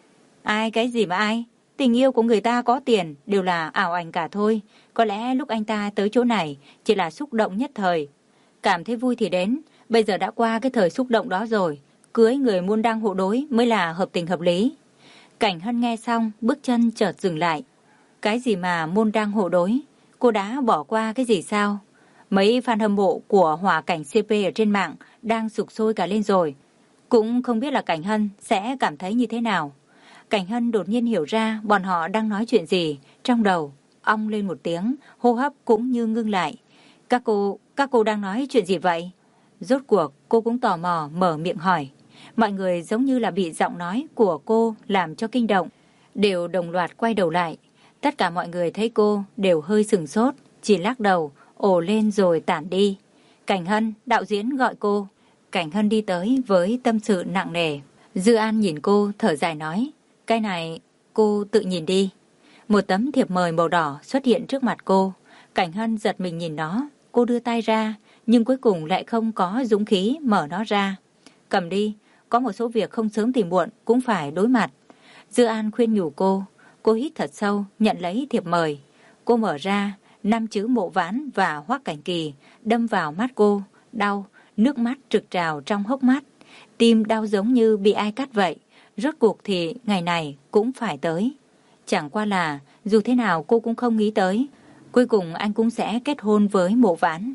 Ai cái gì mà ai? Tình yêu của người ta có tiền đều là ảo ảnh cả thôi. Có lẽ lúc anh ta tới chỗ này chỉ là xúc động nhất thời. Cảm thấy vui thì đến, bây giờ đã qua cái thời xúc động đó rồi. Cưới người môn đăng hộ đối mới là hợp tình hợp lý. Cảnh Hân nghe xong, bước chân chợt dừng lại. Cái gì mà môn đăng hộ đối? Cô đã bỏ qua cái gì sao? Mấy fan hâm mộ của Hỏa Cảnh xê pê ở trên mạng đang sục sôi cả lên rồi. Cũng không biết là Cảnh Hân sẽ cảm thấy như thế nào. Cảnh Hân đột nhiên hiểu ra bọn họ đang nói chuyện gì. Trong đầu, ong lên một tiếng, hô hấp cũng như ngưng lại. Các cô, các cô đang nói chuyện gì vậy? Rốt cuộc, cô cũng tò mò mở miệng hỏi. Mọi người giống như là bị giọng nói của cô làm cho kinh động, đều đồng loạt quay đầu lại. Tất cả mọi người thấy cô đều hơi sừng sốt, chỉ lắc đầu, ồ lên rồi tản đi. Cảnh Hân, đạo diễn gọi cô. Cảnh Hân đi tới với tâm sự nặng nề. Dư An nhìn cô thở dài nói, cái này cô tự nhìn đi. Một tấm thiệp mời màu đỏ xuất hiện trước mặt cô. Cảnh Hân giật mình nhìn nó, cô đưa tay ra, nhưng cuối cùng lại không có dũng khí mở nó ra. Cầm đi, có một số việc không sớm thì muộn cũng phải đối mặt. Dư An khuyên nhủ cô. Cô hít thật sâu, nhận lấy thiệp mời. Cô mở ra, năm chữ Mộ Vãn và Hoắc Cảnh Kỳ đâm vào mắt cô, đau, nước mắt trực trào trong hốc mắt. Tim đau giống như bị ai cắt vậy. Rốt cuộc thì ngày này cũng phải tới. Chẳng qua là dù thế nào cô cũng không nghĩ tới, cuối cùng anh cũng sẽ kết hôn với Mộ Vãn.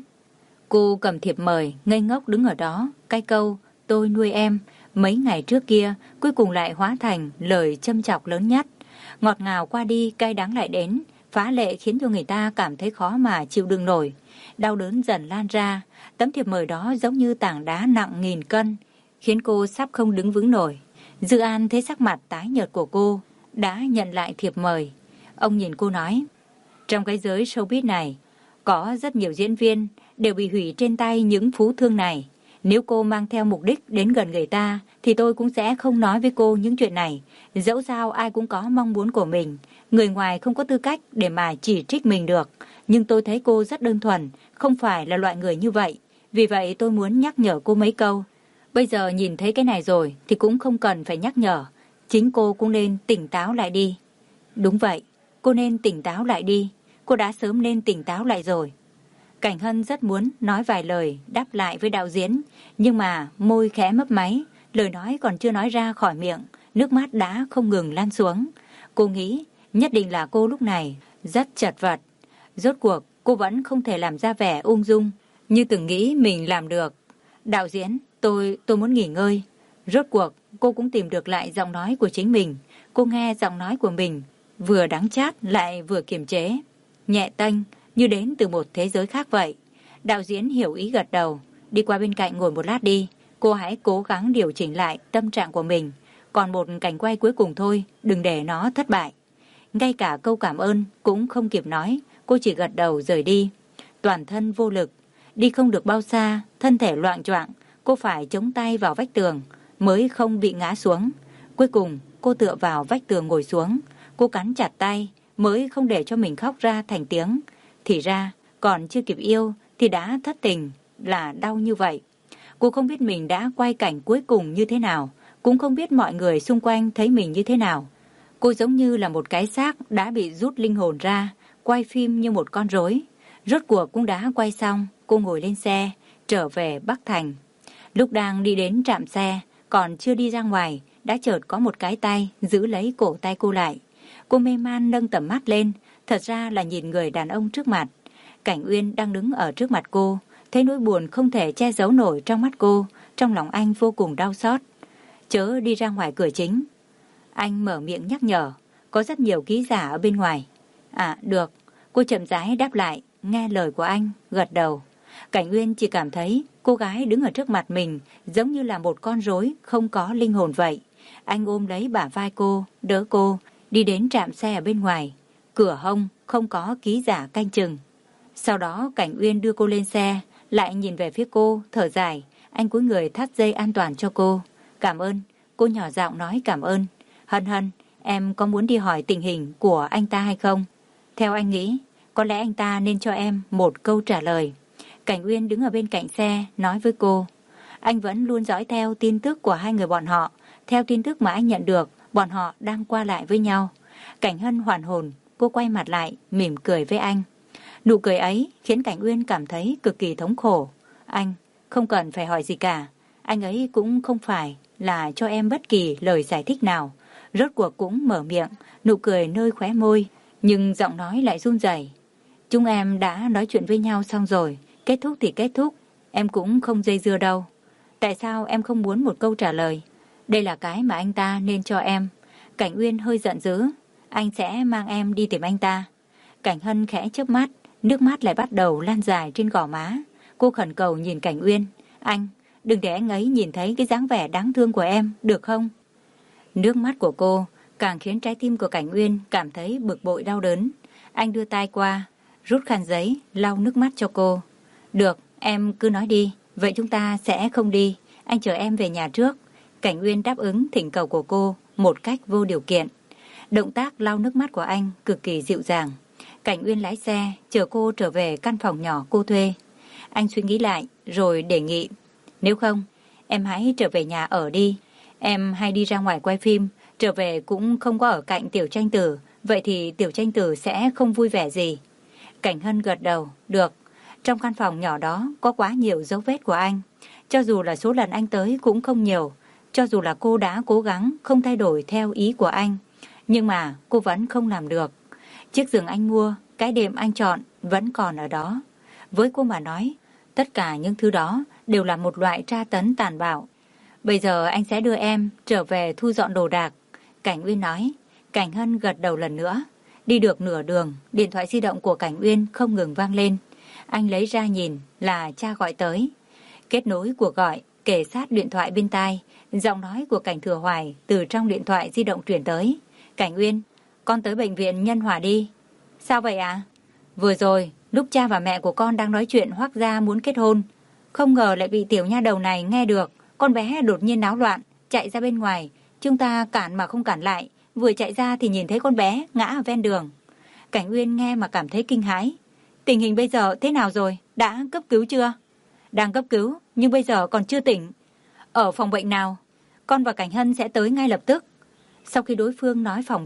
Cô cầm thiệp mời, ngây ngốc đứng ở đó. Cái câu tôi nuôi em mấy ngày trước kia cuối cùng lại hóa thành lời châm chọc lớn nhất. Ngọt ngào qua đi, cay đắng lại đến, phá lệ khiến cho người ta cảm thấy khó mà chịu đựng nổi. Đau đớn dần lan ra, tấm thiệp mời đó giống như tảng đá nặng nghìn cân, khiến cô sắp không đứng vững nổi. Dư An thấy sắc mặt tái nhợt của cô, đã nhận lại thiệp mời. Ông nhìn cô nói, trong cái giới showbiz này, có rất nhiều diễn viên đều bị hủy trên tay những phú thương này. Nếu cô mang theo mục đích đến gần người ta, thì tôi cũng sẽ không nói với cô những chuyện này. Dẫu sao ai cũng có mong muốn của mình, người ngoài không có tư cách để mà chỉ trích mình được. Nhưng tôi thấy cô rất đơn thuần, không phải là loại người như vậy. Vì vậy tôi muốn nhắc nhở cô mấy câu. Bây giờ nhìn thấy cái này rồi thì cũng không cần phải nhắc nhở. Chính cô cũng nên tỉnh táo lại đi. Đúng vậy, cô nên tỉnh táo lại đi. Cô đã sớm nên tỉnh táo lại rồi. Cảnh Hân rất muốn nói vài lời đáp lại với đạo diễn, nhưng mà môi khẽ mấp máy, lời nói còn chưa nói ra khỏi miệng, nước mắt đã không ngừng lan xuống. Cô nghĩ nhất định là cô lúc này rất chật vật. Rốt cuộc cô vẫn không thể làm ra vẻ ung dung như từng nghĩ mình làm được. Đạo diễn, tôi, tôi muốn nghỉ ngơi. Rốt cuộc cô cũng tìm được lại giọng nói của chính mình. Cô nghe giọng nói của mình vừa đắng chát lại vừa kiềm chế, nhẹ tênh như đến từ một thế giới khác vậy. Đạo diễn hiểu ý gật đầu. Đi qua bên cạnh ngồi một lát đi. Cô hãy cố gắng điều chỉnh lại tâm trạng của mình. Còn một cảnh quay cuối cùng thôi, đừng để nó thất bại. Ngay cả câu cảm ơn cũng không kịp nói, cô chỉ gật đầu rời đi. Toàn thân vô lực, đi không được bao xa, thân thể loạng choạng, cô phải chống tay vào vách tường mới không bị ngã xuống. Cuối cùng cô tựa vào vách tường ngồi xuống. Cô cắn chặt tay mới không để cho mình khóc ra thành tiếng. Thì ra còn chưa kịp yêu thì đã thất tình, là đau như vậy. Cô không biết mình đã quay cảnh cuối cùng như thế nào, cũng không biết mọi người xung quanh thấy mình như thế nào. Cô giống như là một cái xác đã bị rút linh hồn ra, quay phim như một con rối. Rốt cuộc cũng đã quay xong, cô ngồi lên xe, trở về Bắc Thành. Lúc đang đi đến trạm xe, còn chưa đi ra ngoài, đã chợt có một cái tay giữ lấy cổ tay cô lại. Cô mê man nâng tầm mắt lên, thật ra là nhìn người đàn ông trước mặt. Cảnh Uyên đang đứng ở trước mặt cô, thấy nỗi buồn không thể che giấu nổi trong mắt cô, trong lòng anh vô cùng đau xót. Chớ đi ra ngoài cửa chính. Anh mở miệng nhắc nhở, có rất nhiều ký giả ở bên ngoài. À, được. Cô chậm rãi đáp lại, nghe lời của anh, gật đầu. Cảnh Uyên chỉ cảm thấy cô gái đứng ở trước mặt mình giống như là một con rối không có linh hồn vậy. Anh ôm lấy bả vai cô, đỡ cô, đi đến trạm xe ở bên ngoài. Cửa hông không có ký giả canh chừng. Sau đó Cảnh Uyên đưa cô lên xe, lại nhìn về phía cô, thở dài. Anh cúi người thắt dây an toàn cho cô. Cảm ơn. Cô nhỏ giọng nói cảm ơn. Hân Hân, em có muốn đi hỏi tình hình của anh ta hay không? Theo anh nghĩ, có lẽ anh ta nên cho em một câu trả lời. Cảnh Uyên đứng ở bên cạnh xe, nói với cô. Anh vẫn luôn dõi theo tin tức của hai người bọn họ. Theo tin tức mà anh nhận được, bọn họ đang qua lại với nhau. Cảnh Hân hoàn hồn, cô quay mặt lại, mỉm cười với anh. Nụ cười ấy khiến Cảnh Uyên cảm thấy cực kỳ thống khổ. Anh, không cần phải hỏi gì cả. Anh ấy cũng không phải là cho em bất kỳ lời giải thích nào. Rốt cuộc cũng mở miệng, nụ cười nơi khóe môi, nhưng giọng nói lại run rẩy. Chúng em đã nói chuyện với nhau xong rồi, kết thúc thì kết thúc, em cũng không dây dưa đâu. Tại sao em không muốn một câu trả lời? Đây là cái mà anh ta nên cho em. Cảnh Uyên hơi giận dữ, anh sẽ mang em đi tìm anh ta. Cảnh Hân khẽ chớp mắt, nước mắt lại bắt đầu lan dài trên gò má. Cô khẩn cầu nhìn Cảnh Uyên, anh, đừng để anh ấy nhìn thấy cái dáng vẻ đáng thương của em, được không? Nước mắt của cô càng khiến trái tim của Cảnh Uyên cảm thấy bực bội đau đớn. Anh đưa tay qua, rút khăn giấy, lau nước mắt cho cô. Được, em cứ nói đi, vậy chúng ta sẽ không đi. Anh chở em về nhà trước. Cảnh Uyên đáp ứng thỉnh cầu của cô một cách vô điều kiện. Động tác lau nước mắt của anh cực kỳ dịu dàng. Cảnh Uyên lái xe, chở cô trở về căn phòng nhỏ cô thuê. Anh suy nghĩ lại, rồi đề nghị. Nếu không, em hãy trở về nhà ở đi. Em hay đi ra ngoài quay phim, trở về cũng không có ở cạnh Tiểu Tranh Tử. Vậy thì Tiểu Tranh Tử sẽ không vui vẻ gì. Cảnh Hân gật đầu, được. Trong căn phòng nhỏ đó có quá nhiều dấu vết của anh. Cho dù là số lần anh tới cũng không nhiều. Cho dù là cô đã cố gắng không thay đổi theo ý của anh. Nhưng mà cô vẫn không làm được. Chiếc giường anh mua, cái đệm anh chọn vẫn còn ở đó. Với cô mà nói, tất cả những thứ đó đều là một loại tra tấn tàn bạo. Bây giờ anh sẽ đưa em trở về thu dọn đồ đạc. Cảnh Uyên nói. Cảnh Hân gật đầu lần nữa. Đi được nửa đường, điện thoại di động của Cảnh Uyên không ngừng vang lên. Anh lấy ra nhìn là cha gọi tới. Kết nối cuộc gọi, kề sát điện thoại bên tai. Giọng nói của Cảnh Thừa Hoài từ trong điện thoại di động truyền tới. Cảnh Uyên, con tới bệnh viện Nhân Hòa đi. Sao vậy ạ? À? Vừa rồi, lúc cha và mẹ của con đang nói chuyện Hoác gia muốn kết hôn. Không ngờ lại bị tiểu nha đầu này nghe được. Con bé đột nhiên náo loạn, chạy ra bên ngoài. Chúng ta cản mà không cản lại. Vừa chạy ra thì nhìn thấy con bé ngã ở ven đường. Cảnh Uyên nghe mà cảm thấy kinh hãi. Tình hình bây giờ thế nào rồi? Đã cấp cứu chưa? Đang cấp cứu, nhưng bây giờ còn chưa tỉnh. Ở phòng bệnh nào? Con và Cảnh Hân sẽ tới ngay lập tức. Sau khi đối phương nói phòng bệnh,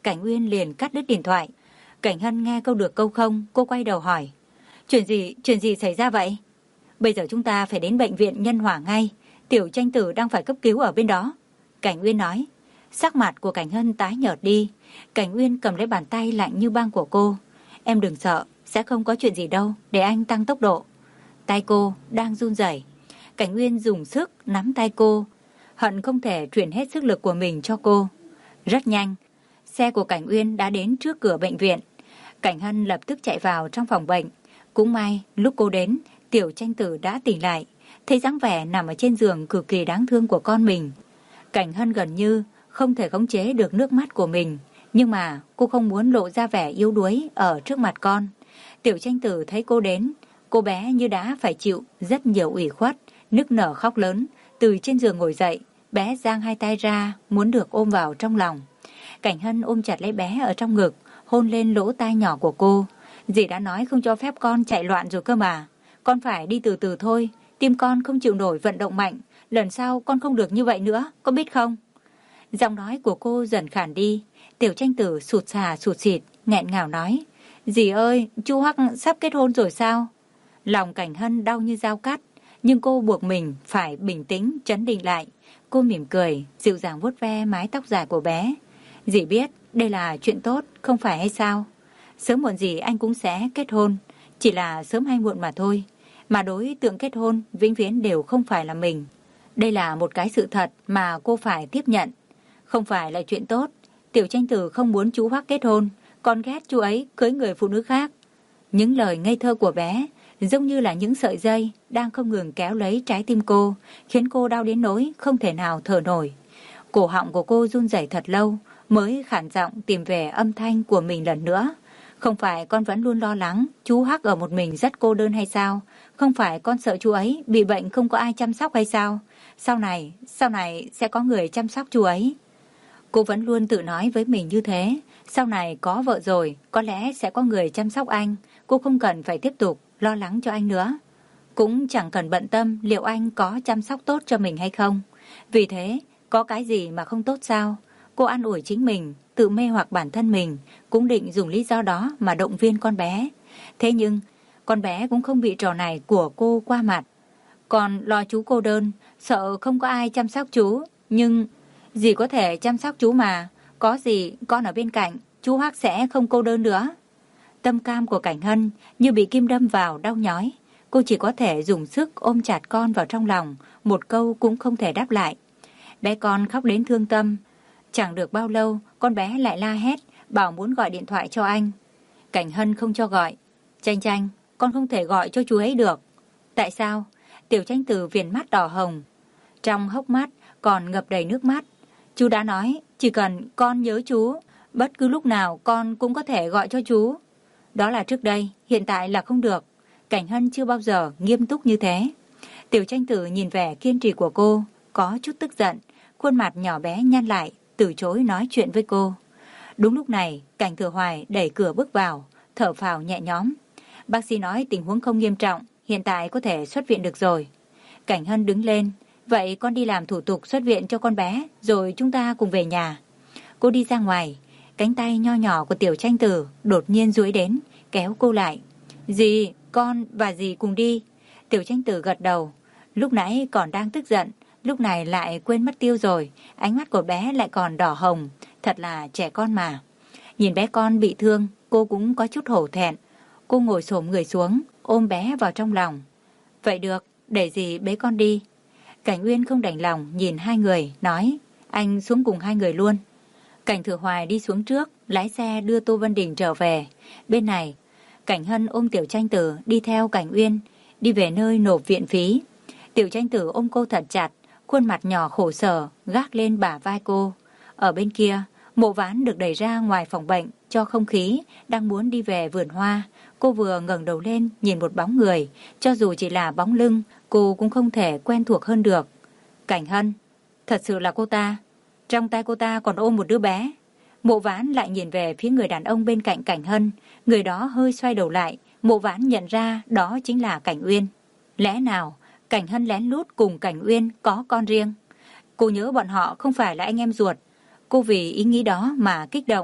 Cảnh Uyên liền cắt đứt điện thoại. Cảnh Hân nghe câu được câu không, cô quay đầu hỏi. Chuyện gì, chuyện gì xảy ra vậy? Bây giờ chúng ta phải đến bệnh viện Nhân Hòa ngay. Tiểu Tranh Tử đang phải cấp cứu ở bên đó. Cảnh Uyên nói. Sắc mặt của Cảnh Hân tái nhợt đi. Cảnh Uyên cầm lấy bàn tay lạnh như băng của cô. Em đừng sợ, sẽ không có chuyện gì đâu, để anh tăng tốc độ. Tay cô đang run rẩy. Cảnh Uyên dùng sức nắm tay cô, hận không thể truyền hết sức lực của mình cho cô. Rất nhanh, xe của Cảnh Uyên đã đến trước cửa bệnh viện. Cảnh Hân lập tức chạy vào trong phòng bệnh. Cũng may, lúc cô đến, Tiểu Tranh Tử đã tỉnh lại, thấy dáng vẻ nằm ở trên giường cực kỳ đáng thương của con mình. Cảnh Hân gần như không thể khống chế được nước mắt của mình, nhưng mà cô không muốn lộ ra vẻ yếu đuối ở trước mặt con. Tiểu Tranh Tử thấy cô đến, cô bé như đã phải chịu rất nhiều ủy khuất, nức nở khóc lớn, từ trên giường ngồi dậy, bé giang hai tay ra, muốn được ôm vào trong lòng. Cảnh Hân ôm chặt lấy bé ở trong ngực, hôn lên lỗ tai nhỏ của cô. Dì đã nói không cho phép con chạy loạn rồi cơ mà. Con phải đi từ từ thôi, tim con không chịu nổi vận động mạnh, lần sau con không được như vậy nữa, có biết không? Giọng nói của cô dần khản đi. Tiểu Tranh Tử sụt sà sụt sịt, nghẹn ngào nói. Dì ơi, chú Hắc sắp kết hôn rồi sao? Lòng Cảnh Hân đau như dao cắt, nhưng cô buộc mình phải bình tĩnh, trấn định lại. Cô mỉm cười, dịu dàng vuốt ve mái tóc dài của bé. Dì biết đây là chuyện tốt, không phải hay sao? Sớm muộn gì anh cũng sẽ kết hôn, chỉ là sớm hay muộn mà thôi. Mà đối tượng kết hôn vĩnh viễn đều không phải là mình. Đây là một cái sự thật mà cô phải tiếp nhận. Không phải là chuyện tốt. Tiểu Tranh Tử không muốn chú Hoắc kết hôn, còn ghét chú ấy cưới người phụ nữ khác. Những lời ngây thơ của bé giống như là những sợi dây đang không ngừng kéo lấy trái tim cô, khiến cô đau đến nỗi không thể nào thở nổi. Cổ họng của cô run rẩy thật lâu mới khản giọng tìm về âm thanh của mình lần nữa. Không phải con vẫn luôn lo lắng chú Hắc ở một mình rất cô đơn hay sao? Không phải con sợ chú ấy bị bệnh không có ai chăm sóc hay sao? Sau này, sau này sẽ có người chăm sóc chú ấy. Cô vẫn luôn tự nói với mình như thế. Sau này có vợ rồi, có lẽ sẽ có người chăm sóc anh. Cô không cần phải tiếp tục lo lắng cho anh nữa. Cũng chẳng cần bận tâm liệu anh có chăm sóc tốt cho mình hay không. Vì thế, có cái gì mà không tốt sao? Cô an ủi chính mình, tự mê hoặc bản thân mình, cũng định dùng lý do đó mà động viên con bé. Thế nhưng, con bé cũng không bị trò này của cô qua mặt. Còn lo chú cô đơn, sợ không có ai chăm sóc chú. Nhưng dì có thể chăm sóc chú mà. Có gì con ở bên cạnh, chú Hoắc sẽ không cô đơn nữa. Tâm cam của Cảnh Hân như bị kim đâm vào đau nhói. Cô chỉ có thể dùng sức ôm chặt con vào trong lòng, một câu cũng không thể đáp lại. Bé con khóc đến thương tâm. Chẳng được bao lâu, con bé lại la hét, bảo muốn gọi điện thoại cho anh. Cảnh Hân không cho gọi. Tranh Tranh, con không thể gọi cho chú ấy được. Tại sao? Tiểu Tranh Tử viền mắt đỏ hồng, trong hốc mắt còn ngập đầy nước mắt. Chú đã nói, chỉ cần con nhớ chú, bất cứ lúc nào con cũng có thể gọi cho chú. Đó là trước đây, hiện tại là không được. Cảnh Hân chưa bao giờ nghiêm túc như thế. Tiểu Tranh Tử nhìn vẻ kiên trì của cô, có chút tức giận, khuôn mặt nhỏ bé nhăn lại, từ chối nói chuyện với cô. Đúng lúc này, Cảnh Thừa Hoài đẩy cửa bước vào, thở phào nhẹ nhõm. Bác sĩ nói tình huống không nghiêm trọng, hiện tại có thể xuất viện được rồi. Cảnh Hân đứng lên, vậy con đi làm thủ tục xuất viện cho con bé, rồi chúng ta cùng về nhà. Cô đi ra ngoài, cánh tay nho nhỏ của Tiểu Tranh Tử đột nhiên duỗi đến, kéo cô lại. Dì, con và dì cùng đi. Tiểu Tranh Tử gật đầu, lúc nãy còn đang tức giận, lúc này lại quên mất tiêu rồi, ánh mắt của bé lại còn đỏ hồng, thật là trẻ con mà. Nhìn bé con bị thương, cô cũng có chút hổ thẹn. Cô ngồi xổm người xuống, ôm bé vào trong lòng. Vậy được, để dì bế con đi. Cảnh Uyên không đành lòng nhìn hai người, nói, anh xuống cùng hai người luôn. Cảnh Thừa Hoài đi xuống trước, lái xe đưa Tô Vân Đình trở về. Bên này, Cảnh Hân ôm Tiểu Tranh Tử đi theo Cảnh Uyên, đi về nơi nộp viện phí. Tiểu Tranh Tử ôm cô thật chặt, khuôn mặt nhỏ khổ sở, gác lên bả vai cô. Ở bên kia, Mộ Ván được đẩy ra ngoài phòng bệnh cho không khí, đang muốn đi về vườn hoa. Cô vừa ngẩng đầu lên nhìn một bóng người, cho dù chỉ là bóng lưng, cô cũng không thể quen thuộc hơn được. Cảnh Hân, thật sự là cô ta. Trong tay cô ta còn ôm một đứa bé. Mộ Ván lại nhìn về phía người đàn ông bên cạnh Cảnh Hân, người đó hơi xoay đầu lại, Mộ Ván nhận ra đó chính là Cảnh Uyên. Lẽ nào Cảnh Hân lén lút cùng Cảnh Uyên có con riêng? Cô nhớ bọn họ không phải là anh em ruột. Cô vì ý nghĩ đó mà kích động,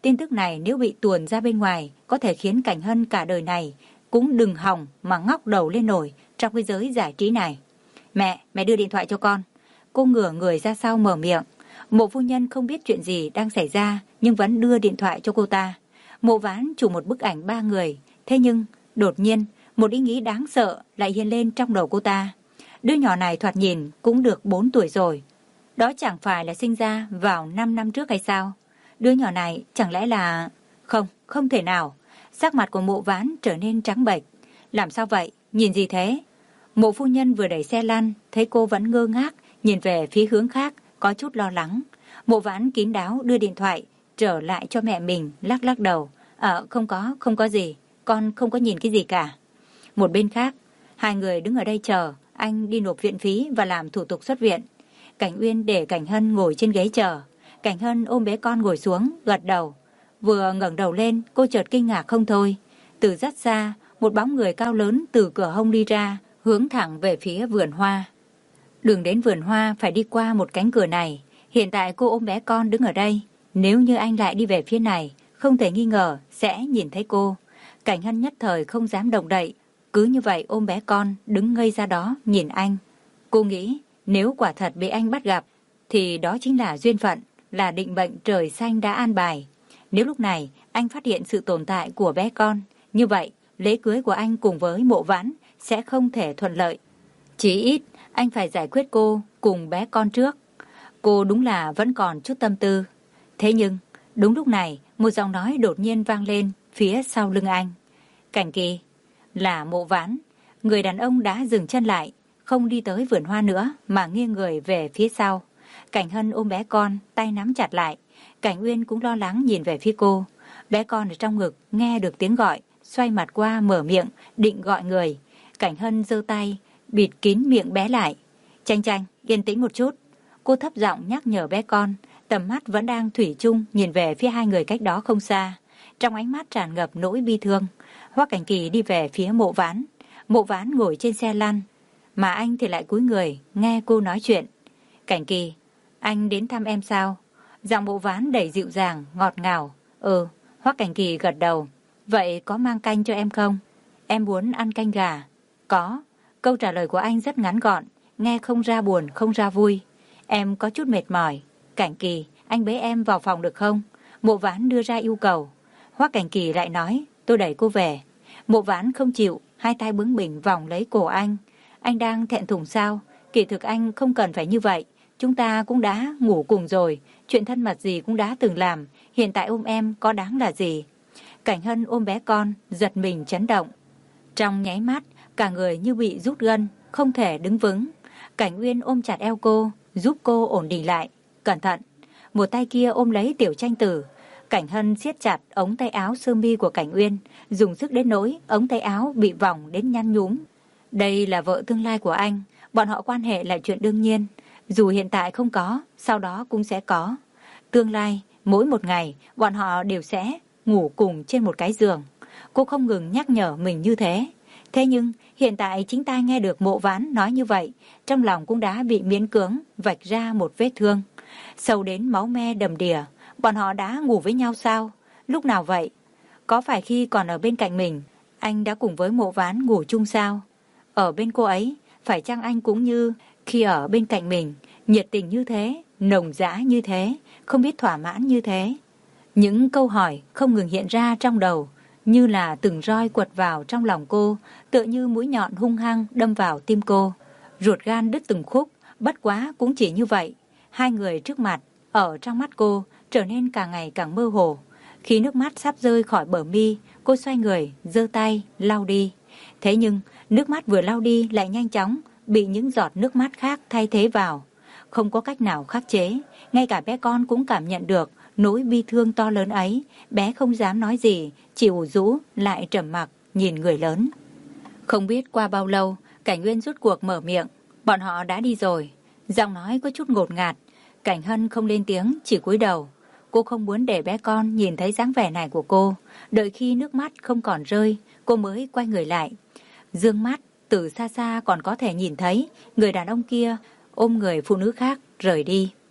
Tin tức này nếu bị tuồn ra bên ngoài, có thể khiến Cảnh Hân cả đời này cũng đừng hòng mà ngóc đầu lên nổi trong cái giới giải trí này. Mẹ, mẹ đưa điện thoại cho con. Cô ngửa người ra sau mở miệng. Mộ phu nhân không biết chuyện gì đang xảy ra, nhưng vẫn đưa điện thoại cho cô ta. Mộ Ván chụp một bức ảnh ba người. Thế nhưng, đột nhiên, một ý nghĩ đáng sợ lại hiện lên trong đầu cô ta. Đứa nhỏ này thoạt nhìn cũng được bốn tuổi rồi. Đó chẳng phải là sinh ra vào năm năm trước hay sao? Đứa nhỏ này chẳng lẽ là... Không, không thể nào. Sắc mặt của Mộ Ván trở nên trắng bệch. Làm sao vậy? Nhìn gì thế? Mộ phu nhân vừa đẩy xe lăn, thấy cô vẫn ngơ ngác, nhìn về phía hướng khác, có chút lo lắng. Mộ Ván kín đáo đưa điện thoại trở lại cho mẹ mình, lắc lắc đầu. Ờ, không có, không có gì. Con không có nhìn cái gì cả. Một bên khác, hai người đứng ở đây chờ anh đi nộp viện phí và làm thủ tục xuất viện. Cảnh Uyên để Cảnh Hân ngồi trên ghế chờ. Cảnh Hân ôm bé con ngồi xuống, gật đầu. Vừa ngẩng đầu lên, cô chợt kinh ngạc không thôi. Từ rất xa, một bóng người cao lớn từ cửa hông đi ra, hướng thẳng về phía vườn hoa. Đường đến vườn hoa phải đi qua một cánh cửa này. Hiện tại cô ôm bé con đứng ở đây. Nếu như anh lại đi về phía này, không thể nghi ngờ sẽ nhìn thấy cô. Cảnh Hân nhất thời không dám động đậy. Cứ như vậy ôm bé con, đứng ngây ra đó, nhìn anh. Cô nghĩ, nếu quả thật bị anh bắt gặp, thì đó chính là duyên phận, là định mệnh trời xanh đã an bài. Nếu lúc này anh phát hiện sự tồn tại của bé con, như vậy lễ cưới của anh cùng với Mộ Vãn sẽ không thể thuận lợi. Chỉ ít anh phải giải quyết cô cùng bé con trước. Cô đúng là vẫn còn chút tâm tư. Thế nhưng đúng lúc này một giọng nói đột nhiên vang lên phía sau lưng anh. Cảnh Kỳ, là Mộ Vãn. Người đàn ông đã dừng chân lại, không đi tới vườn hoa nữa mà nghiêng người về phía sau. Cảnh Hân ôm bé con, tay nắm chặt lại. Cảnh Uyên cũng lo lắng nhìn về phía cô. Bé con ở trong ngực nghe được tiếng gọi, xoay mặt qua mở miệng định gọi người. Cảnh Hân giơ tay bịt kín miệng bé lại. Chanh Chanh, yên tĩnh một chút. Cô thấp giọng nhắc nhở bé con, tầm mắt vẫn đang thủy chung nhìn về phía hai người cách đó không xa. Trong ánh mắt tràn ngập nỗi bi thương. Hoắc Cảnh Kỳ đi về phía Mộ Vãn. Mộ Vãn ngồi trên xe lăn, mà anh thì lại cúi người nghe cô nói chuyện. Cảnh Kỳ, anh đến thăm em sao? Giọng Mộ Vãn đầy dịu dàng, ngọt ngào. Ừ, Hoắc Cảnh Kỳ gật đầu. Vậy có mang canh cho em không? Em muốn ăn canh gà. Có. Câu trả lời của anh rất ngắn gọn, nghe không ra buồn, không ra vui. Em có chút mệt mỏi. Cảnh Kỳ, anh bế em vào phòng được không? Mộ Vãn đưa ra yêu cầu. Hoắc Cảnh Kỳ lại nói, tôi đẩy cô về. Mộ Vãn không chịu, hai tay bướng bỉnh vòng lấy cổ anh. Anh đang thẹn thùng sao? Kỳ thực anh không cần phải như vậy. Chúng ta cũng đã ngủ cùng rồi, chuyện thân mật gì cũng đã từng làm, hiện tại ôm em có đáng là gì? Cảnh Hân ôm bé con, giật mình chấn động. Trong nháy mắt, cả người như bị rút gân, không thể đứng vững. Cảnh Uyên ôm chặt eo cô, giúp cô ổn định lại. Cẩn thận! Một tay kia ôm lấy Tiểu Tranh Tử. Cảnh Hân siết chặt ống tay áo sơ mi của Cảnh Uyên, dùng sức đến nỗi ống tay áo bị vòng đến nhăn nhúm. Đây là vợ tương lai của anh, bọn họ quan hệ là chuyện đương nhiên. Dù hiện tại không có, sau đó cũng sẽ có. Tương lai, mỗi một ngày, bọn họ đều sẽ ngủ cùng trên một cái giường. Cô không ngừng nhắc nhở mình như thế. Thế nhưng, hiện tại chính tai nghe được Mộ Vãn nói như vậy, trong lòng cũng đã bị miễn cưỡng vạch ra một vết thương. Sâu đến máu me đầm đìa, bọn họ đã ngủ với nhau sao? Lúc nào vậy? Có phải khi còn ở bên cạnh mình, anh đã cùng với Mộ Vãn ngủ chung sao? Ở bên cô ấy, phải chăng anh cũng như khi ở bên cạnh mình, nhiệt tình như thế, nồng dã như thế, không biết thỏa mãn như thế? Những câu hỏi không ngừng hiện ra trong đầu, như là từng roi quật vào trong lòng cô, tựa như mũi nhọn hung hăng đâm vào tim cô. Ruột gan đứt từng khúc, bất quá cũng chỉ như vậy. Hai người trước mặt, ở trong mắt cô, trở nên càng ngày càng mơ hồ. Khi nước mắt sắp rơi khỏi bờ mi, cô xoay người, giơ tay, lau đi. Thế nhưng, nước mắt vừa lau đi lại nhanh chóng bị những giọt nước mắt khác thay thế vào. Không có cách nào khắc chế, ngay cả bé con cũng cảm nhận được nỗi bi thương to lớn ấy. Bé không dám nói gì, chỉ ủ rũ lại trầm mặc nhìn người lớn. Không biết qua bao lâu, Cảnh Uyên rút cuộc mở miệng. Bọn họ đã đi rồi. Giọng nói có chút ngột ngạt. Cảnh Hân không lên tiếng, chỉ cúi đầu. Cô không muốn để bé con nhìn thấy dáng vẻ này của cô. Đợi khi nước mắt không còn rơi, cô mới quay người lại. Dương mắt, từ xa xa còn có thể nhìn thấy người đàn ông kia ôm người phụ nữ khác rời đi.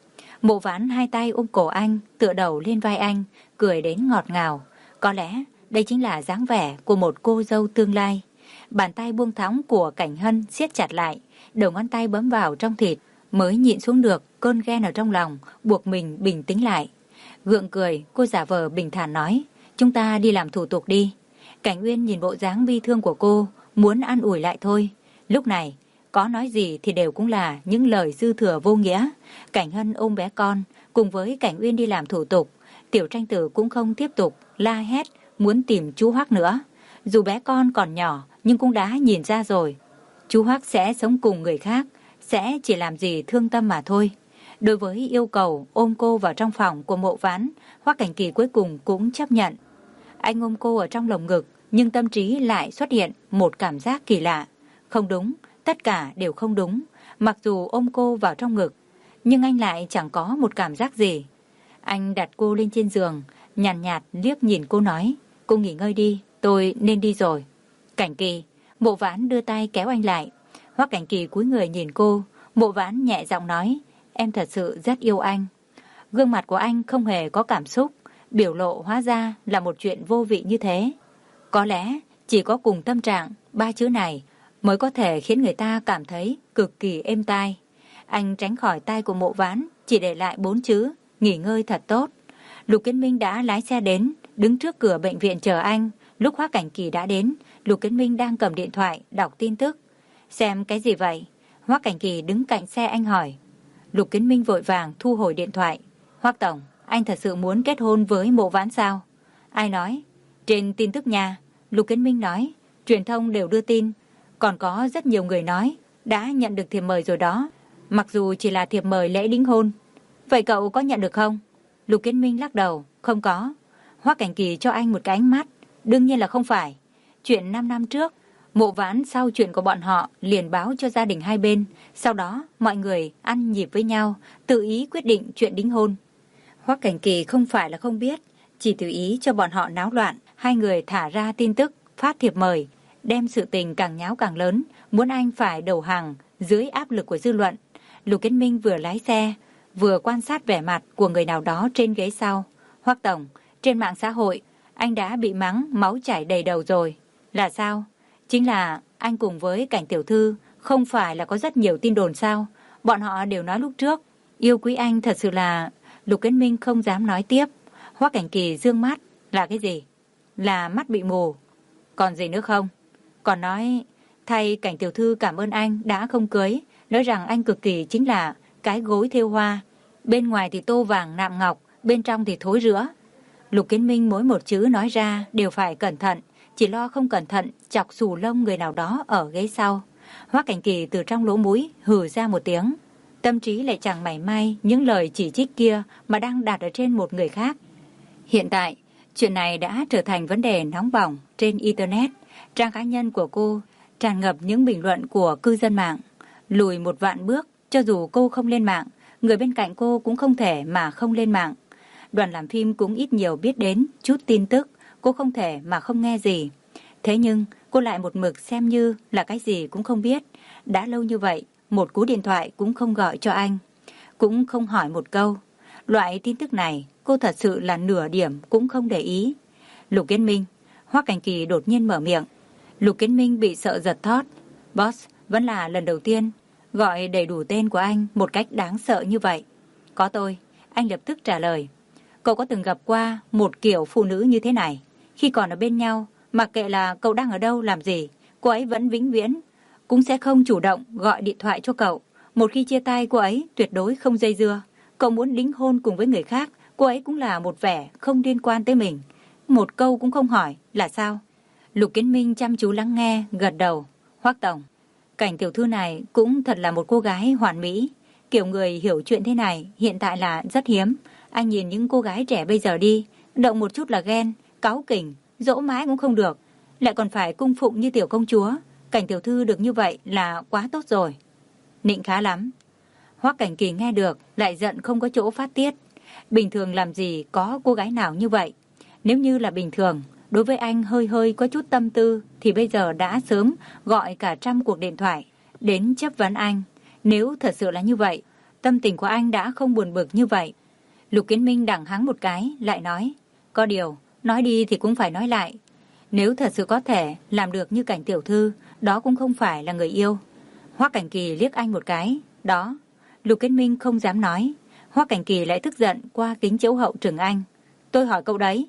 Mộ Vãn hai tay ôm cổ anh, tựa đầu lên vai anh, cười đến ngọt ngào. Có lẽ đây chính là dáng vẻ của một cô dâu tương lai. Bàn tay buông thõng của Cảnh Hân siết chặt lại, đầu ngón tay bấm vào trong thịt, mới nhịn xuống được cơn ghen ở trong lòng, buộc mình bình tĩnh lại. Gượng cười, cô giả vờ bình thản nói, chúng ta đi làm thủ tục đi. Cảnh Uyên nhìn bộ dáng bi thương của cô, muốn an ủi lại thôi. Lúc này, có nói gì thì đều cũng là những lời dư thừa vô nghĩa. Cảnh Hân ôm bé con, cùng với Cảnh Uyên đi làm thủ tục. Tiểu Tranh Tử cũng không tiếp tục la hét muốn tìm chú Hoắc nữa. Dù bé con còn nhỏ nhưng cũng đã nhìn ra rồi, chú Hoắc sẽ sống cùng người khác, sẽ chỉ làm gì thương tâm mà thôi. Đối với yêu cầu ôm cô vào trong phòng của Mộ Vãn, Hoắc Cảnh Kỳ cuối cùng cũng chấp nhận. Anh ôm cô ở trong lồng ngực, nhưng tâm trí lại xuất hiện một cảm giác kỳ lạ. Không đúng, tất cả đều không đúng. Mặc dù ôm cô vào trong ngực, nhưng anh lại chẳng có một cảm giác gì. Anh đặt cô lên trên giường, nhàn nhạt, nhạt liếc nhìn cô nói, cô nghỉ ngơi đi, tôi nên đi rồi. Cảnh Kỳ, Mộ Vãn đưa tay kéo anh lại. Hoắc Cảnh Kỳ cúi người nhìn cô, Mộ Vãn nhẹ giọng nói, em thật sự rất yêu anh. Gương mặt của anh không hề có cảm xúc, biểu lộ hóa ra là một chuyện vô vị như thế. Có lẽ chỉ có cùng tâm trạng, ba chữ này mới có thể khiến người ta cảm thấy cực kỳ êm tai. Anh tránh khỏi tay của Mộ Vãn, chỉ để lại bốn chữ, nghỉ ngơi thật tốt. Lục Kiến Minh đã lái xe đến, đứng trước cửa bệnh viện chờ anh. Lúc Hoắc Cảnh Kỳ đã đến, Lục Kiến Minh đang cầm điện thoại, đọc tin tức. Xem cái gì vậy? Hoắc Cảnh Kỳ đứng cạnh xe anh hỏi. Lục Kiến Minh vội vàng thu hồi điện thoại. Hoắc tổng, anh thật sự muốn kết hôn với Mộ Vãn sao? Ai nói? Trên tin tức nhà. Lục Kiến Minh nói, truyền thông đều đưa tin. Còn có rất nhiều người nói, đã nhận được thiệp mời rồi đó. Mặc dù chỉ là thiệp mời lễ đính hôn. Vậy cậu có nhận được không? Lục Kiến Minh lắc đầu, không có. Hoắc Cảnh Kỳ cho anh một cái ánh mắt. Đương nhiên là không phải. Chuyện năm năm trước, Mộ Vãn sau chuyện của bọn họ liền báo cho gia đình hai bên. Sau đó, mọi người ăn nhịp với nhau, tự ý quyết định chuyện đính hôn. Hoắc Cảnh Kỳ không phải là không biết, chỉ tự ý cho bọn họ náo loạn. Hai người thả ra tin tức, phát thiệp mời, đem sự tình càng nháo càng lớn, muốn anh phải đầu hàng dưới áp lực của dư luận. Lục Kiến Minh vừa lái xe, vừa quan sát vẻ mặt của người nào đó trên ghế sau. Hoắc tổng, trên mạng xã hội, anh đã bị mắng máu chảy đầy đầu rồi. Là sao? Chính là anh cùng với Cảnh tiểu thư không phải là có rất nhiều tin đồn sao? Bọn họ đều nói lúc trước, yêu quý anh thật sự là... Lục Kiến Minh không dám nói tiếp. Hoắc Cảnh Kỳ dương mắt. Là cái gì? Là mắt bị mù. Còn gì nữa không? Còn nói thay Cảnh tiểu thư cảm ơn anh đã không cưới, nói rằng anh cực kỳ chính là cái gối thêu hoa. Bên ngoài thì tô vàng nạm ngọc, bên trong thì thối rữa. Lục Kiến Minh mỗi một chữ nói ra đều phải cẩn thận, chỉ lo không cẩn thận chọc xù lông người nào đó ở ghế sau. Hoắc Cảnh Kỳ từ trong lỗ mũi hừ ra một tiếng. Tâm trí lại chẳng mảy may những lời chỉ trích kia mà đang đặt ở trên một người khác. Hiện tại, chuyện này đã trở thành vấn đề nóng bỏng trên Internet. Trang cá nhân của cô tràn ngập những bình luận của cư dân mạng. Lùi một vạn bước, cho dù cô không lên mạng, người bên cạnh cô cũng không thể mà không lên mạng. Đoàn làm phim cũng ít nhiều biết đến chút tin tức, cô không thể mà không nghe gì. Thế nhưng, cô lại một mực xem như là cái gì cũng không biết. Đã lâu như vậy, một cú điện thoại cũng không gọi cho anh, cũng không hỏi một câu. Loại tin tức này, cô thật sự là nửa điểm cũng không để ý. Lục Kiến Minh, Hoắc Cảnh Kỳ đột nhiên mở miệng. Lục Kiến Minh bị sợ giật thót. Boss, vẫn là lần đầu tiên gọi đầy đủ tên của anh một cách đáng sợ như vậy. Có tôi, anh lập tức trả lời. Cậu có từng gặp qua một kiểu phụ nữ như thế này? Khi còn ở bên nhau, mặc kệ là cậu đang ở đâu làm gì, cô ấy vẫn vĩnh viễn cũng sẽ không chủ động gọi điện thoại cho cậu. Một khi chia tay, cô ấy tuyệt đối không dây dưa. Cậu muốn đính hôn cùng với người khác, cô ấy cũng là một vẻ không liên quan tới mình. Một câu cũng không hỏi là sao? Lục Kiến Minh chăm chú lắng nghe, gật đầu. Hoắc tổng, Cảnh tiểu thư này cũng thật là một cô gái hoàn mỹ. Kiểu người hiểu chuyện thế này hiện tại là rất hiếm. Anh nhìn những cô gái trẻ bây giờ đi, động một chút là ghen, cáu kỉnh, dỗ mãi cũng không được, lại còn phải cung phụng như tiểu công chúa. Cảnh tiểu thư được như vậy là quá tốt rồi. Nịnh khá lắm. Hoắc Cảnh Kỳ nghe được lại giận không có chỗ phát tiết. Bình thường làm gì có cô gái nào như vậy. Nếu như là bình thường, đối với anh hơi hơi có chút tâm tư thì bây giờ đã sớm gọi cả trăm cuộc điện thoại đến chất vấn anh. Nếu thật sự là như vậy, tâm tình của anh đã không buồn bực như vậy. Lục Kiến Minh đằng hắng một cái, lại nói, có điều, nói đi thì cũng phải nói lại. Nếu thật sự có thể làm được như Cảnh tiểu thư, đó cũng không phải là người yêu. Hoắc Cảnh Kỳ liếc anh một cái, đó. Lục Kiến Minh không dám nói. Hoắc Cảnh Kỳ lại tức giận qua kính chiếu hậu trừng anh. Tôi hỏi cậu đấy.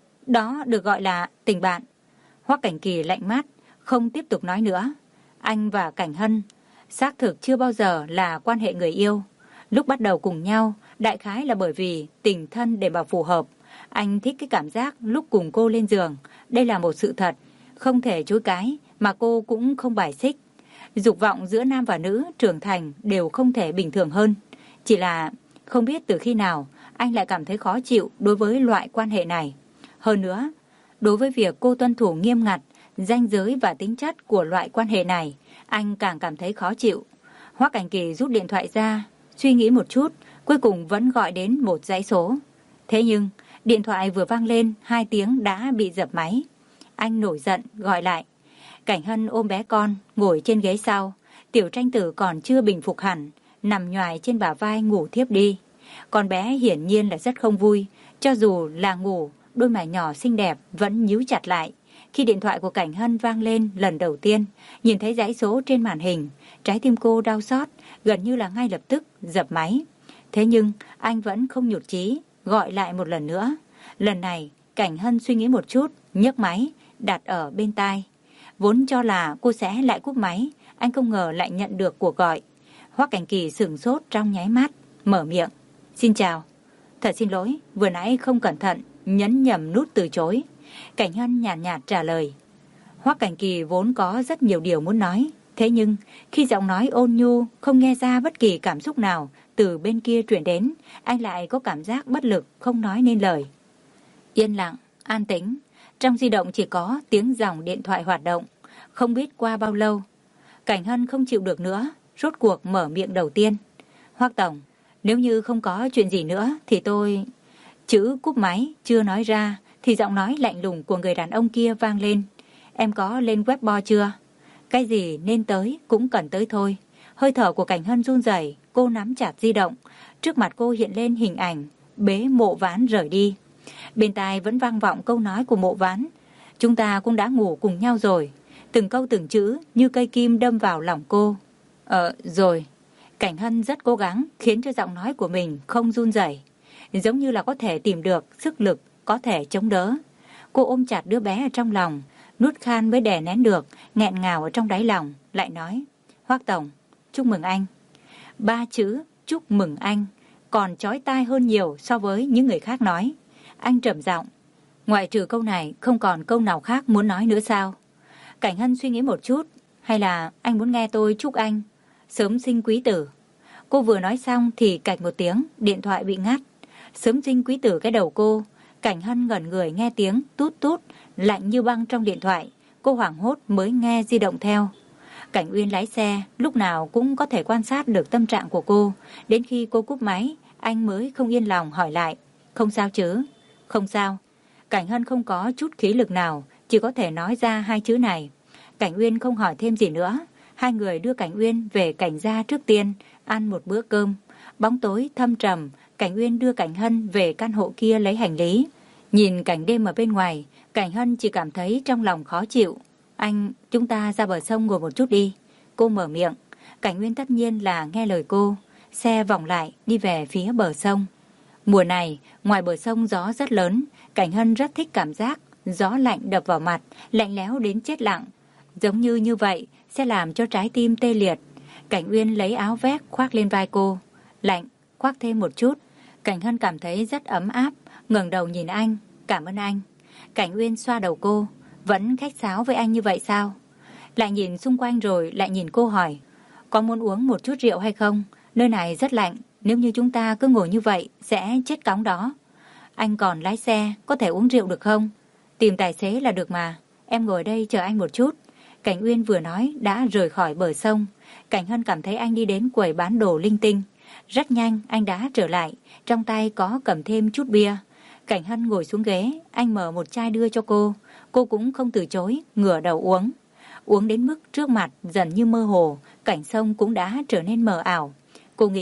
Đó được gọi là tình bạn. Hoắc Cảnh Kỳ lạnh mắt, không tiếp tục nói nữa. Anh và Cảnh Hân xác thực chưa bao giờ là quan hệ người yêu. Lúc bắt đầu cùng nhau, đại khái là bởi vì tình thân để mà phù hợp. Anh thích cái cảm giác lúc cùng cô lên giường. Đây là một sự thật, không thể chối cãi, mà cô cũng không bài xích. Dục vọng giữa nam và nữ trưởng thành đều không thể bình thường hơn. Chỉ là không biết từ khi nào anh lại cảm thấy khó chịu đối với loại quan hệ này. Hơn nữa, đối với việc cô tuân thủ nghiêm ngặt ranh giới và tính chất của loại quan hệ này, anh càng cảm thấy khó chịu. Hoắc Cảnh Kỳ rút điện thoại ra, suy nghĩ một chút, cuối cùng vẫn gọi đến một dãy số. Thế nhưng, điện thoại vừa vang lên, hai tiếng đã bị dập máy. Anh nổi giận, gọi lại. Cảnh Hân ôm bé con, ngồi trên ghế sau. Tiểu Tranh Tử còn chưa bình phục hẳn, nằm nhoài trên bả vai ngủ thiếp đi. Con bé hiển nhiên là rất không vui. Cho dù là ngủ, đôi mày nhỏ xinh đẹp vẫn nhíu chặt lại. Khi điện thoại của Cảnh Hân vang lên lần đầu tiên, nhìn thấy dãy số trên màn hình, trái tim cô đau xót, gần như là ngay lập tức dập máy. Thế nhưng, anh vẫn không nhụt chí, gọi lại một lần nữa. Lần này, Cảnh Hân suy nghĩ một chút, nhấc máy, đặt ở bên tai. Vốn cho là cô sẽ lại cúp máy, anh không ngờ lại nhận được cuộc gọi. Hoắc Cảnh Kỳ sửng sốt trong nháy mắt, mở miệng. Xin chào. Thật xin lỗi, vừa nãy không cẩn thận, nhấn nhầm nút từ chối. Cảnh Hân nhàn nhạt, nhạt trả lời. Hoắc Cảnh Kỳ vốn có rất nhiều điều muốn nói. Thế nhưng, khi giọng nói ôn nhu, không nghe ra bất kỳ cảm xúc nào từ bên kia truyền đến, anh lại có cảm giác bất lực, không nói nên lời. Yên lặng, an tĩnh. Trong di động chỉ có tiếng dòng điện thoại hoạt động. Không biết qua bao lâu, Cảnh Hân không chịu được nữa, rốt cuộc mở miệng đầu tiên. Hoắc tổng, nếu như không có chuyện gì nữa thì tôi... Chữ cúp máy chưa nói ra thì giọng nói lạnh lùng của người đàn ông kia vang lên. Em có lên Weibo chưa? Cái gì nên tới cũng cần tới thôi. Hơi thở của Cảnh Hân run rẩy, cô nắm chặt di động. Trước mặt cô hiện lên hình ảnh bế Mộ Ván rời đi. Bên tai vẫn vang vọng câu nói của Mộ Ván. Chúng ta cũng đã ngủ cùng nhau rồi. Từng câu từng chữ như cây kim đâm vào lòng cô. Ờ, rồi. Cảnh Hân rất cố gắng khiến cho giọng nói của mình không run rẩy, giống như là có thể tìm được sức lực có thể chống đỡ. Cô ôm chặt đứa bé ở trong lòng, nuốt khan mới đè nén được, nghẹn ngào ở trong đáy lòng, lại nói. Hoắc tổng, chúc mừng anh. Ba chữ chúc mừng anh còn chói tai hơn nhiều so với những người khác nói. Anh trầm giọng. Ngoại trừ câu này không còn câu nào khác muốn nói nữa sao? Cảnh Hân suy nghĩ một chút. Hay là anh muốn nghe tôi chúc anh sớm sinh quý tử? Cô vừa nói xong thì cạch một tiếng, điện thoại bị ngắt. Sớm sinh quý tử cái đầu cô. Cảnh Hân ngẩn người nghe tiếng tút tút lạnh như băng trong điện thoại. Cô hoảng hốt mới nghe di động theo. Cảnh Uyên lái xe lúc nào cũng có thể quan sát được tâm trạng của cô. Đến khi cô cúp máy, anh mới không yên lòng hỏi lại. Không sao chứ? Không sao. Cảnh Hân không có chút khí lực nào, chỉ có thể nói ra hai chữ này. Cảnh Uyên không hỏi thêm gì nữa. Hai người đưa Cảnh Uyên về Cảnh gia trước tiên, ăn một bữa cơm. Bóng tối thâm trầm, Cảnh Uyên đưa Cảnh Hân về căn hộ kia lấy hành lý. Nhìn cảnh đêm ở bên ngoài, Cảnh Hân chỉ cảm thấy trong lòng khó chịu. Anh, chúng ta ra bờ sông ngồi một chút đi. Cô mở miệng. Cảnh Uyên tất nhiên là nghe lời cô. Xe vòng lại, đi về phía bờ sông. Mùa này, ngoài bờ sông gió rất lớn. Cảnh Hân rất thích cảm giác gió lạnh đập vào mặt, lạnh lẽo đến chết lặng. Giống như như vậy sẽ làm cho trái tim tê liệt. Cảnh Uyên lấy áo vest khoác lên vai cô. Lạnh, khoác thêm một chút. Cảnh Hân cảm thấy rất ấm áp, ngẩng đầu nhìn anh. Cảm ơn anh. Cảnh Uyên xoa đầu cô. Vẫn khách sáo với anh như vậy sao? Lại nhìn xung quanh rồi lại nhìn cô hỏi. Có muốn uống một chút rượu hay không? Nơi này rất lạnh, nếu như chúng ta cứ ngồi như vậy sẽ chết cóng đó. Anh còn lái xe, có thể uống rượu được không? Tìm tài xế là được mà. Em ngồi đây chờ anh một chút. Cảnh Uyên vừa nói đã rời khỏi bờ sông. Cảnh Hân cảm thấy anh đi đến quầy bán đồ linh tinh. Rất nhanh anh đã trở lại, trong tay có cầm thêm chút bia. Cảnh Hân ngồi xuống ghế, anh mở một chai đưa cho cô. Cô cũng không từ chối, ngửa đầu uống. Uống đến mức trước mặt dần như mơ hồ, cảnh sông cũng đã trở nên mờ ảo. Cô nghĩ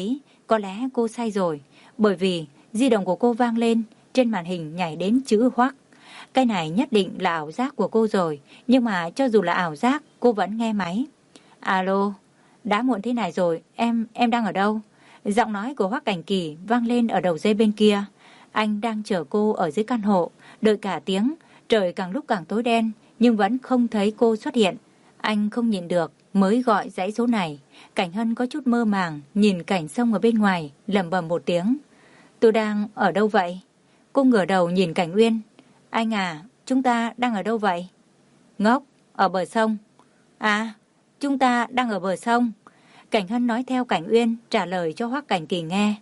Có lẽ cô sai rồi, bởi vì di động của cô vang lên, trên màn hình nhảy đến chữ Hoắc. Cái này nhất định là ảo giác của cô rồi, nhưng mà cho dù là ảo giác, cô vẫn nghe máy. Alo, đã muộn thế này rồi, em em đang ở đâu? Giọng nói của Hoắc Cảnh Kỳ vang lên ở đầu dây bên kia. Anh đang chờ cô ở dưới căn hộ, đợi cả tiếng, trời càng lúc càng tối đen, nhưng vẫn không thấy cô xuất hiện. Anh không nhìn được, mới gọi dãy số này. Cảnh Hân có chút mơ màng, nhìn cảnh sông ở bên ngoài, lẩm bẩm một tiếng. Tôi đang ở đâu vậy? Cô ngửa đầu nhìn Cảnh Uyên. Anh à, chúng ta đang ở đâu vậy? Ngốc, ở bờ sông. À, chúng ta đang ở bờ sông. Cảnh Hân nói theo Cảnh Uyên, trả lời cho Hoắc Cảnh Kỳ nghe.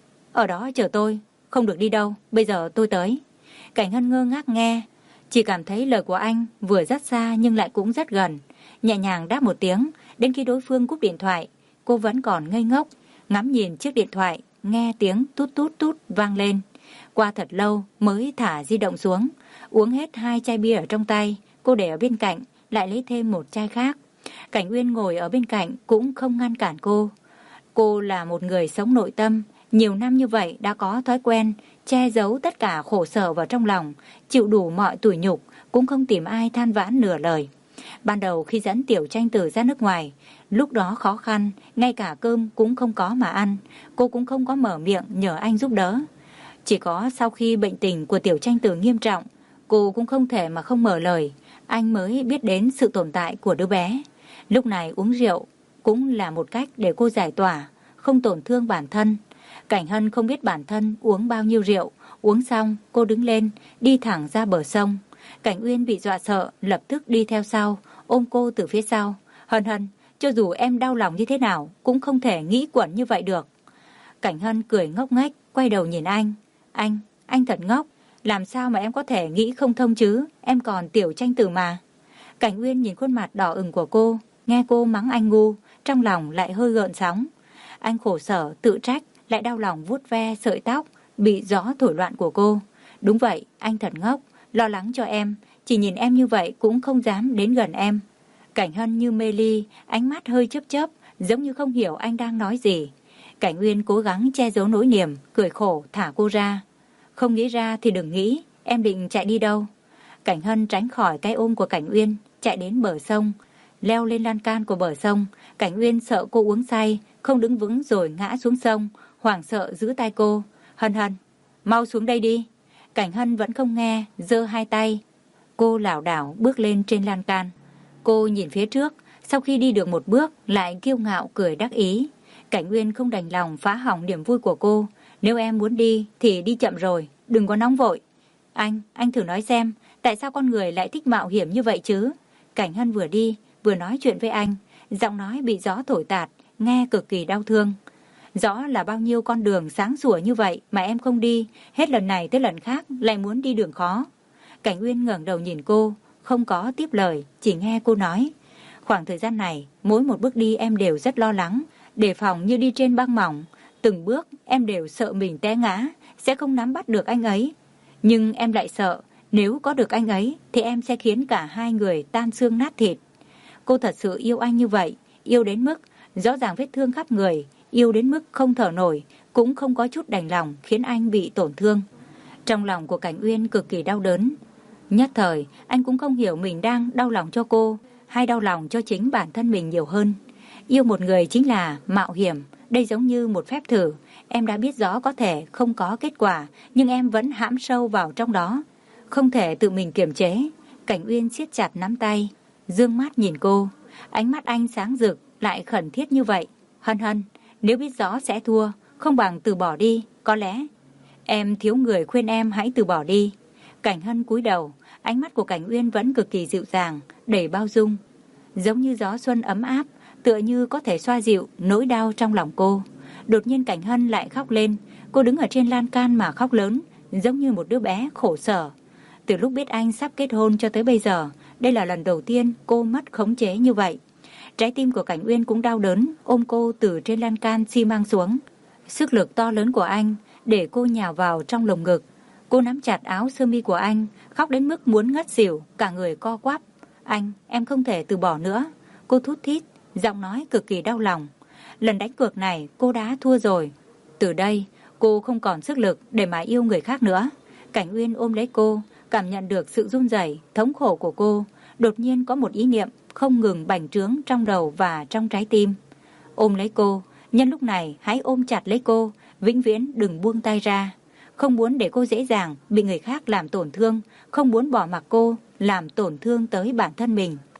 Ở đó chờ tôi, không được đi đâu, bây giờ tôi tới. Cảnh Hân ngơ ngác nghe, chỉ cảm thấy lời của anh vừa rất xa nhưng lại cũng rất gần. Nhẹ nhàng đáp một tiếng, đến khi đối phương cúp điện thoại, cô vẫn còn ngây ngốc, ngắm nhìn chiếc điện thoại, nghe tiếng tút tút tút vang lên. Qua thật lâu mới thả di động xuống, uống hết hai chai bia ở trong tay, cô để ở bên cạnh, lại lấy thêm một chai khác. Cảnh Uyên ngồi ở bên cạnh cũng không ngăn cản cô. Cô là một người sống nội tâm, nhiều năm như vậy đã có thói quen che giấu tất cả khổ sở vào trong lòng, chịu đủ mọi tủi nhục, cũng không tìm ai than vãn nửa lời. Ban đầu khi dẫn Tiểu Tranh Tử ra nước ngoài, lúc đó khó khăn, ngay cả cơm cũng không có mà ăn, cô cũng không có mở miệng nhờ anh giúp đỡ. Chỉ có sau khi bệnh tình của Tiểu Tranh Tử nghiêm trọng, cô cũng không thể mà không mở lời, anh mới biết đến sự tồn tại của đứa bé. Lúc này uống rượu cũng là một cách để cô giải tỏa, không tổn thương bản thân. Cảnh Hân không biết bản thân uống bao nhiêu rượu, uống xong cô đứng lên, đi thẳng ra bờ sông. Cảnh Uyên bị dọa sợ, lập tức đi theo sau, ôm cô từ phía sau. Hân Hân, cho dù em đau lòng như thế nào, cũng không thể nghĩ quẩn như vậy được. Cảnh Hân cười ngốc nghếch, quay đầu nhìn anh. Anh, anh thật ngốc, làm sao mà em có thể nghĩ không thông chứ, em còn Tiểu Tranh Tử mà. Cảnh Uyên nhìn khuôn mặt đỏ ửng của cô, nghe cô mắng anh ngu, trong lòng lại hơi gợn sóng. Anh khổ sở, tự trách, lại đau lòng vuốt ve sợi tóc bị gió thổi loạn của cô. Đúng vậy, anh thật ngốc, lo lắng cho em, chỉ nhìn em như vậy cũng không dám đến gần em. Cảnh Hân như mê ly, ánh mắt hơi chớp chớp, giống như không hiểu anh đang nói gì. Cảnh Uyên cố gắng che giấu nỗi niềm, cười khổ thả cô ra. Không nghĩ ra thì đừng nghĩ, em định chạy đi đâu? Cảnh Hân tránh khỏi cái ôm của Cảnh Uyên, chạy đến bờ sông, leo lên lan can của bờ sông. Cảnh Uyên sợ cô uống say, không đứng vững rồi ngã xuống sông, hoảng sợ giữ tay cô. Hân Hân, mau xuống đây đi. Cảnh Hân vẫn không nghe, giơ hai tay. Cô lảo đảo bước lên trên lan can. Cô nhìn phía trước, sau khi đi được một bước lại kiêu ngạo cười đắc ý. Cảnh Uyên không đành lòng phá hỏng niềm vui của cô. Nếu em muốn đi thì đi chậm rồi, đừng có nóng vội. Anh, anh thử nói xem, tại sao con người lại thích mạo hiểm như vậy chứ? Cảnh Hân vừa đi, vừa nói chuyện với anh, giọng nói bị gió thổi tạt, nghe cực kỳ đau thương. Rõ là bao nhiêu con đường sáng sủa như vậy mà em không đi, hết lần này tới lần khác lại muốn đi đường khó. Cảnh Uyên ngẩng đầu nhìn cô, không có tiếp lời, chỉ nghe cô nói. Khoảng thời gian này, mỗi một bước đi em đều rất lo lắng, đề phòng như đi trên băng mỏng. Từng bước em đều sợ mình té ngã, sẽ không nắm bắt được anh ấy. Nhưng em lại sợ, nếu có được anh ấy thì em sẽ khiến cả hai người tan xương nát thịt. Cô thật sự yêu anh như vậy, yêu đến mức rõ ràng vết thương khắp người, yêu đến mức không thở nổi, cũng không có chút đành lòng khiến anh bị tổn thương. Trong lòng của Cảnh Uyên cực kỳ đau đớn. Nhất thời, anh cũng không hiểu mình đang đau lòng cho cô, hay đau lòng cho chính bản thân mình nhiều hơn. Yêu một người chính là mạo hiểm, đây giống như một phép thử. Em đã biết rõ có thể không có kết quả, nhưng em vẫn hãm sâu vào trong đó, không thể tự mình kiềm chế. Cảnh Uyên siết chặt nắm tay, dương mắt nhìn cô. Ánh mắt anh sáng rực, lại khẩn thiết như vậy. Hân Hân, nếu biết rõ sẽ thua, không bằng từ bỏ đi, có lẽ. Em thiếu người khuyên em hãy từ bỏ đi. Cảnh Hân cúi đầu, ánh mắt của Cảnh Uyên vẫn cực kỳ dịu dàng, đầy bao dung. Giống như gió xuân ấm áp, tựa như có thể xoa dịu nỗi đau trong lòng cô. Đột nhiên Cảnh Hân lại khóc lên, cô đứng ở trên lan can mà khóc lớn, giống như một đứa bé khổ sở. Từ lúc biết anh sắp kết hôn cho tới bây giờ, đây là lần đầu tiên cô mất khống chế như vậy. Trái tim của Cảnh Uyên cũng đau đớn, ôm cô từ trên lan can xi măng xuống. Sức lực to lớn của anh để cô nhào vào trong lồng ngực. Cô nắm chặt áo sơ mi của anh, khóc đến mức muốn ngất xỉu, cả người co quắp. Anh, em không thể từ bỏ nữa. Cô thút thít, giọng nói cực kỳ đau lòng. Lần đánh cược này cô đã thua rồi. Từ đây, cô không còn sức lực để mà yêu người khác nữa. Cảnh Uyên ôm lấy cô, cảm nhận được sự run rẩy, thống khổ của cô. Đột nhiên có một ý niệm không ngừng bành trướng trong đầu và trong trái tim. Ôm lấy cô, nhân lúc này hãy ôm chặt lấy cô, vĩnh viễn đừng buông tay ra. Không muốn để cô dễ dàng bị người khác làm tổn thương, không muốn bỏ mặc cô làm tổn thương tới bản thân mình.